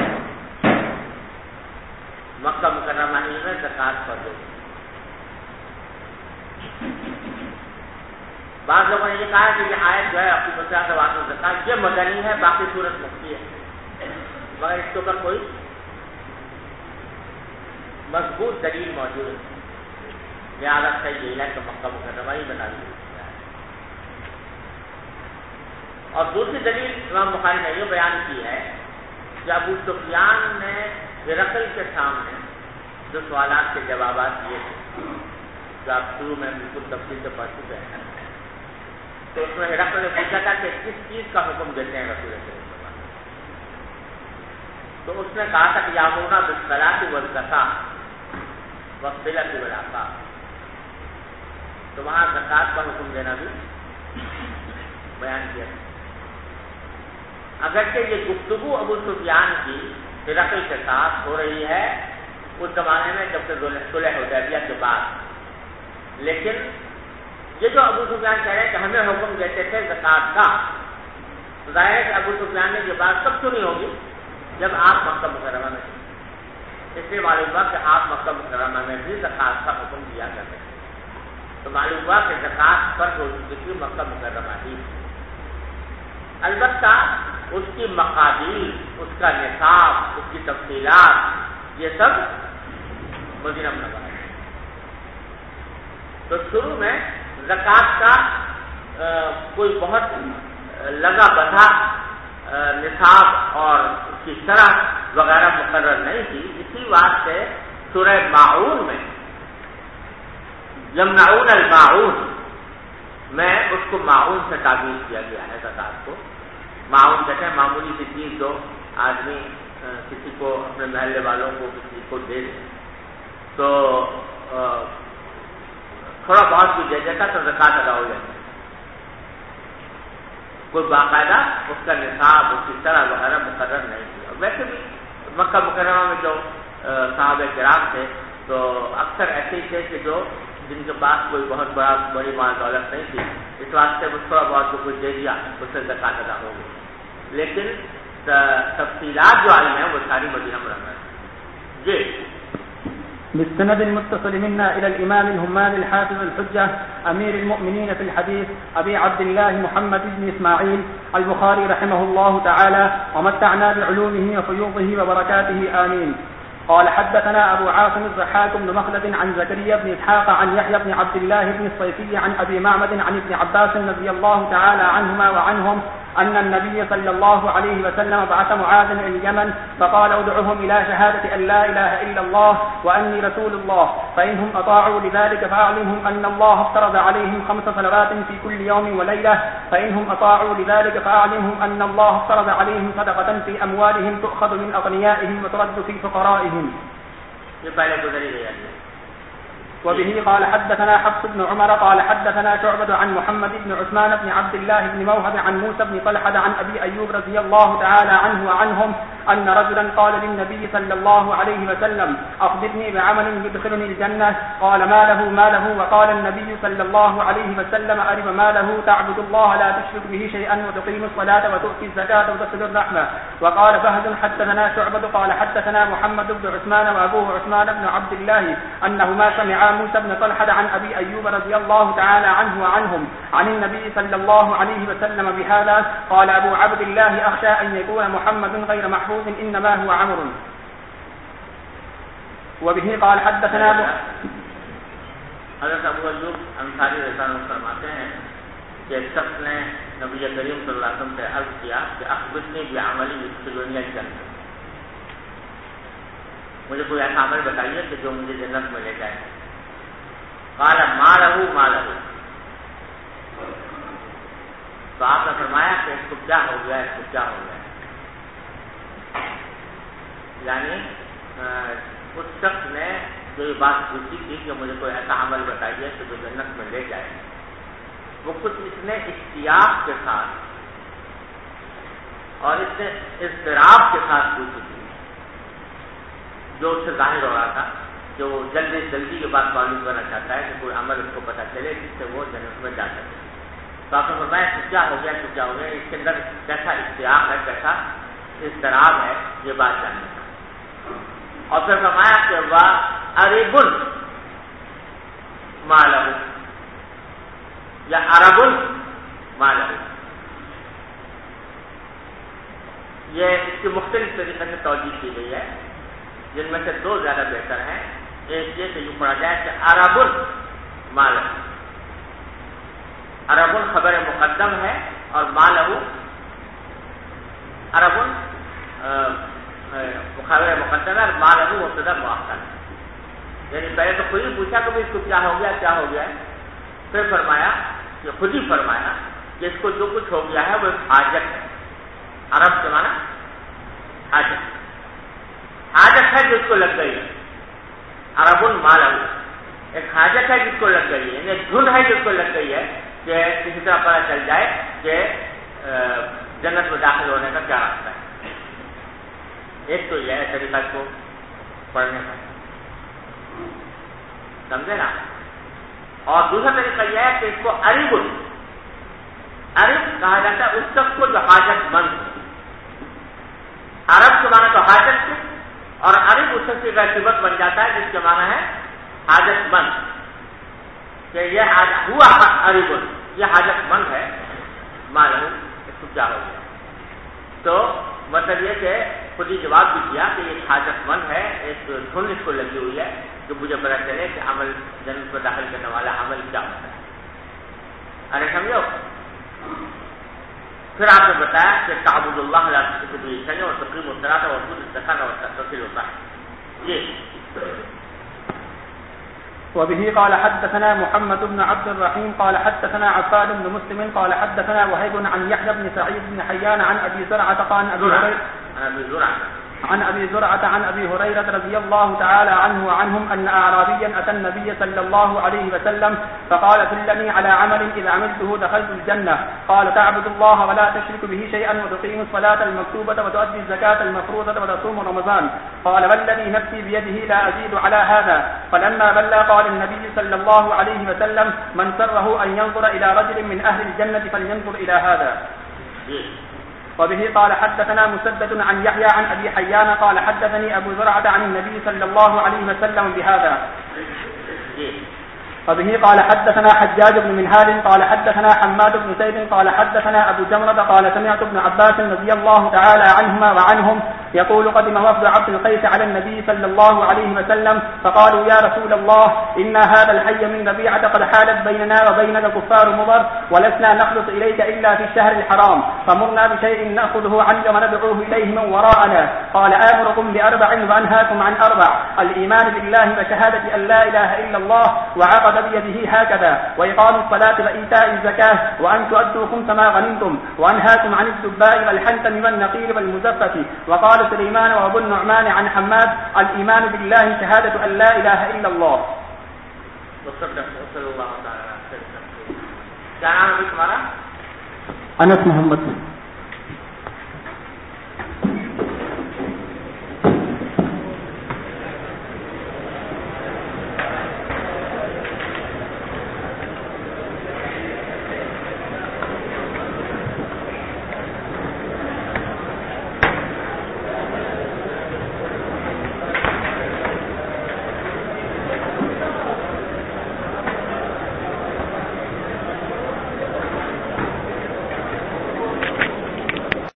مکہ مکرمہ ہی میں زکات فرض ہوگی. بعض لوگوں نے یہ کہا کہ یہ آیت جو ہے اپنی مسئلہ سے واقع زکات یہ مدنی ہے، باقی صورت مکی ہے، مگر اس کے اوپر کوئی مضبوط دلیل موجود ہے. لہٰذا سے یہ ہے کہ مکہ مکرمہ ہی بنا دی. اور دوسری دلیل امام بخاری نے یہ بیان کی ہے کہ ابو سفیان نے ہرقل کے سامنے جو سوالات کے جوابات دیے تھے جو آپ شروع میں بالکل تفصیل سے پڑھ چکے ہیں، تو اس میں ہرقل نے پوچھا تھا کہ کس چیز کا حکم دیتے ہیں رسول اللہ صلی اللہ علیہ وسلم. تو اس نے کہا تھا کہ یامرون بالصلاۃ والزکاۃ والصلۃ والعفاف. تو وہاں زکات کا حکم دینا بھی بیان کیا تھا. اگرچہ یہ گفتگو ابو سفیان کی ہرقل کے ساتھ ہو رہی ہے اس زمانے میں جب کہ صلح حدیبیہ کے بعد، لیکن یہ جو ابو سفیان کہہ رہے ہیں کہ ہمیں حکم دیتے تھے زکات کا، تو ظاہر ہے کہ ابو سفیان نے یہ بات کب سنی ہوگی جب آپ مکہ مکرمہ میں تھے. اس لیے معلوم ہوا کہ آپ مکہ مکرمہ میں بھی زکات کا حکم دیا کرتے تھے. تو معلوم ہوا کہ زکات فرض ہو چکی تھی مکہ مکرمہ ہی. البتہ اس کی مقادیر، اس کا نصاب، اس کی تفصیلات یہ سب مدینہ منورہ ہے. تو شروع میں زکات کا کوئی بہت لگا بندھا نصاب اور اس کی شرح وغیرہ مقرر نہیں تھی، اسی واسطے سورہ ماعون میں یمنعون الماعون میں اس کو ماعون سے تعبیر کیا گیا ہے زکات کو۔ معاون کہتے ہیں معمولی سی چیز جو آدمی کسی کو اپنے محلے والوں کو کسی کو دے دے، تو تھوڑا بہت بھی دے دیتا تو زکات ادا ہو جاتی ہے۔ کوئی باقاعدہ اس کا نصاب اس کی طرح وغیرہ مقرر نہیں کیا۔ ویسے بھی مکہ مکرمہ میں جو صحابہ کرام تھے تو اکثر ایسے ہی تھے کہ جو جن کے پاس کوئی بہت بڑی مال دولت نہیں تھی، اس واسطے وہ تھوڑا بہت جو کچھ دے دیا اس سے زکات ادا ہو گئی، لیکن تفصیلات جو آئی ہیں وہ ساری مدینہ منورہ جی۔ بالسند المتصل منا إلى الإمام الهمام الحافظ الحجة أمير المؤمنين في الحديث أبي عبد الله محمد بن إسماعيل البخاري رحمه الله تعالى ومتعنا بعلومه وفيوضه وبركاته آمين. قال حدثنا أبو عاصم الضحاك بن مخلد عن زكريا بن إسحاق عن يحيى بن عبد الله بن الصيفي عن أبي معبد عن ابن عباس رضي الله تعالى عنهما وعنهم أن النبي صلى الله عليه وسلم بعث معاذا إلى اليمن فقال ادعهم إلى شهادة أن لا إله إلا الله وأني رسول الله فإنهم أطاعوا لذلك فأعلمهم أن الله افترض عليهم 5 صلوات في كل يوم وليلة فإنهم أطاعوا لذلك فأعلمهم أن الله افترض عليهم صدقة في أموالهم تؤخذ من أغنيائهم وترد في فقرائهم. وبه قال حدثنا حفص بن عمر قال حدثنا شعبة عن محمد بن عثمان بن عبد الله بن موهب عن موسى بن طلحة عن أبي أيوب رضي الله تعالى عنه وعنهم أن رجلا قال للنبي صلى الله عليه وسلم أخبرني بعمل يدخلني الجنة قال ما له وقال النبي صلى الله عليه وسلم أرب ما له تعبد الله لا تشرك به شيئا وتقيم الصلاة وتؤتي الزكاة وتصل الرحمة. وقال فهد حدثنا شعبة قال حدثنا محمد بن عثمان وأبوه عثمان بن عبد الله أنهما سمعا موسى بن طلحة عن أبي أيوب رضي الله تعالى عنه وعنهم عن النبي صلى الله عليه وسلم بهذا. قال أبو عبد الله أخشى أن يكون محمد غير محفوظ إنما هو عمرو. وبه قال حدثنا حضرت ابو ایوب انصاری رضی اللہ عنہ فرماتے ہیں کہ ایک شخص نے نبی کریم صلی اللہ علیہ وسلم سے عرض کیا کہ اخبرنی بعمل یدخلنی الجنہ، مجھے کوئی ایسا عمل بتائیے کہ جو مجھے جنت میں لے جائے۔ قال ما له، تو آپ نے فرمایا کہ اس کو کیا ہو گیا، یعنی اس شخص نے جو یہ بات پوچھی تھی کہ مجھے کوئی ایسا عمل بتائیے کہ جو جنت میں لے جائے، وہ کچھ اس نے اشتیاق کے ساتھ اور اس نے اضطراب کے ساتھ پوچھی تھی، جو اس سے ظاہر ہو رہا تھا کہ وہ جلدی کے بعد معلوم کرنا چاہتا ہے کہ کوئی عمل اس کو پتہ چلے جس سے وہ جنت میں جا سکے۔ تو آپ نے فرمایا کہ کیا ہو گیا، اس کے اندر کیسا اشتیاق ہے، کیسا اضطراب ہے، یہ بات جاننے کا۔ اور پھر فرمایا کہ وہ عرب مالہ یا عرب مالہ، یہ اس کی مختلف طریقے سے توجیہ کی گئی ہے، جن میں سے 2 زیادہ بہتر ہیں۔ ایک یہ کہ یوں پڑھا جائے کہ عرب مالہ، عرب خبر مقدم ہے اور مالہ عرب خبر مقدم ہے اور مالہ مبتدا مؤخر ہے، یعنی پہلے تو خود ہی پوچھا کہ اس کو کیا ہو گیا، پھر فرمایا کہ خود ہی فرمایا کہ اس کو جو کچھ ہو گیا ہے وہ ایک حاجت ہے۔ عرب کے معنی حاجت ہے جو اس کو لگ گئی ہے، عرب مالہ ایک حاجت ہے جس کو لگ گئی ہے، یعنی دھند ہے جس کو لگ گئی ہے کہ کسی طرح پتہ چل جائے کہ جنت میں داخل ہونے کا کیا راستہ ہے۔ ایک تو یہ ہے طریقہ اس کو پڑھنے کا، سمجھے نا، اور دوسرا طریقہ یہ ہے کہ اس کو عرب کہا جاتا ہے اس شخص کو جو حاجت مند ہے۔ عرب کے معنی تو حاجت سے، اور عرب اس شخص کا صفت بن جاتا ہے جس کے معنی ہے حاجت مند، کہ یہ ہوا عرب، یہ حاجت مند ہے، معلوم اس کو کیا ہو گیا۔ تو مطلب یہ کہ خود ہی جواب بھی دیا کہ یہ حاجت مند ہے، ایک دھن اس کو لگی ہوئی ہے کہ مجھے پتہ چلے کہ عمل جنت کو داخل کرنے والا عمل کیا ہوتا ہے۔ ارے سمجھو، پھر آپ نے بتایا کہ تعبد اللہ لا تشرک به شیئا وتقیم الصلاۃ وتؤتي الزکاۃ وتصل الرحم. یہ وبه قال حدثنا محمد بن عبد الرحيم قال حدثنا عفان بن مسلم قال حدثنا وهيب عن يحيى بن سعيد بن حيان عن ابي زرعه قال عن ابي زرعه عن ابي هريره رضي الله تعالى عنه وعنهم ان اعرابيا اتى النبي صلى الله عليه وسلم فقال دلني على عمل اذا عملته دخلت الجنه. قال تعبد الله ولا تشرك به شيئا وتقيم الصلاه المكتوبه وتؤدي الزكاه المفروضه وتصوم رمضان. قال والذي نفسي بيده لا ازيد على هذا. فلما بلى قال النبي صلى الله عليه وسلم من سره ان ينظر الى رجل من اهل الجنه فلينظر الى هذا. وبه قال حدثنا مسدد عن يحيى عن ابي حيان قال حدثني ابو زرعه عن النبي صلى الله عليه وسلم بهذا. وبه قال حدثنا حجاج بن منهال قال حدثنا حماد بن زيد قال حدثنا ابو جمرة قال سمعت ابن عباس رضي الله تعالى عنهما وعنهم يقول قدم وفد عبد القيس على النبي صلى الله عليه وسلم فقالوا يا رسول الله إن هذا الحي من ربيعة قد حالت بيننا وبينك كفار مضر ولسنا نخلص إليك إلا في الشهر الحرام فمرنا بشيء نأخذه عنك وندعوه إليه من وراءنا. قال آمركم بأربع وأنهاكم عن أربع الإيمان بالله وشهادة أن لا إله إلا الله وعقد بيده هكذا وإقام الصلاة وإيتاء الزكاة وأن تؤدوا خمس ما غنمتم وأنهاكم عن الدباء والحنتم والنقير والمزفة. وقال سليمان وابو النعمان عن حماد الإيمان بالله شهادة أن لا إله إلا الله. کیا نام ہے تمہارا؟ انس محمد.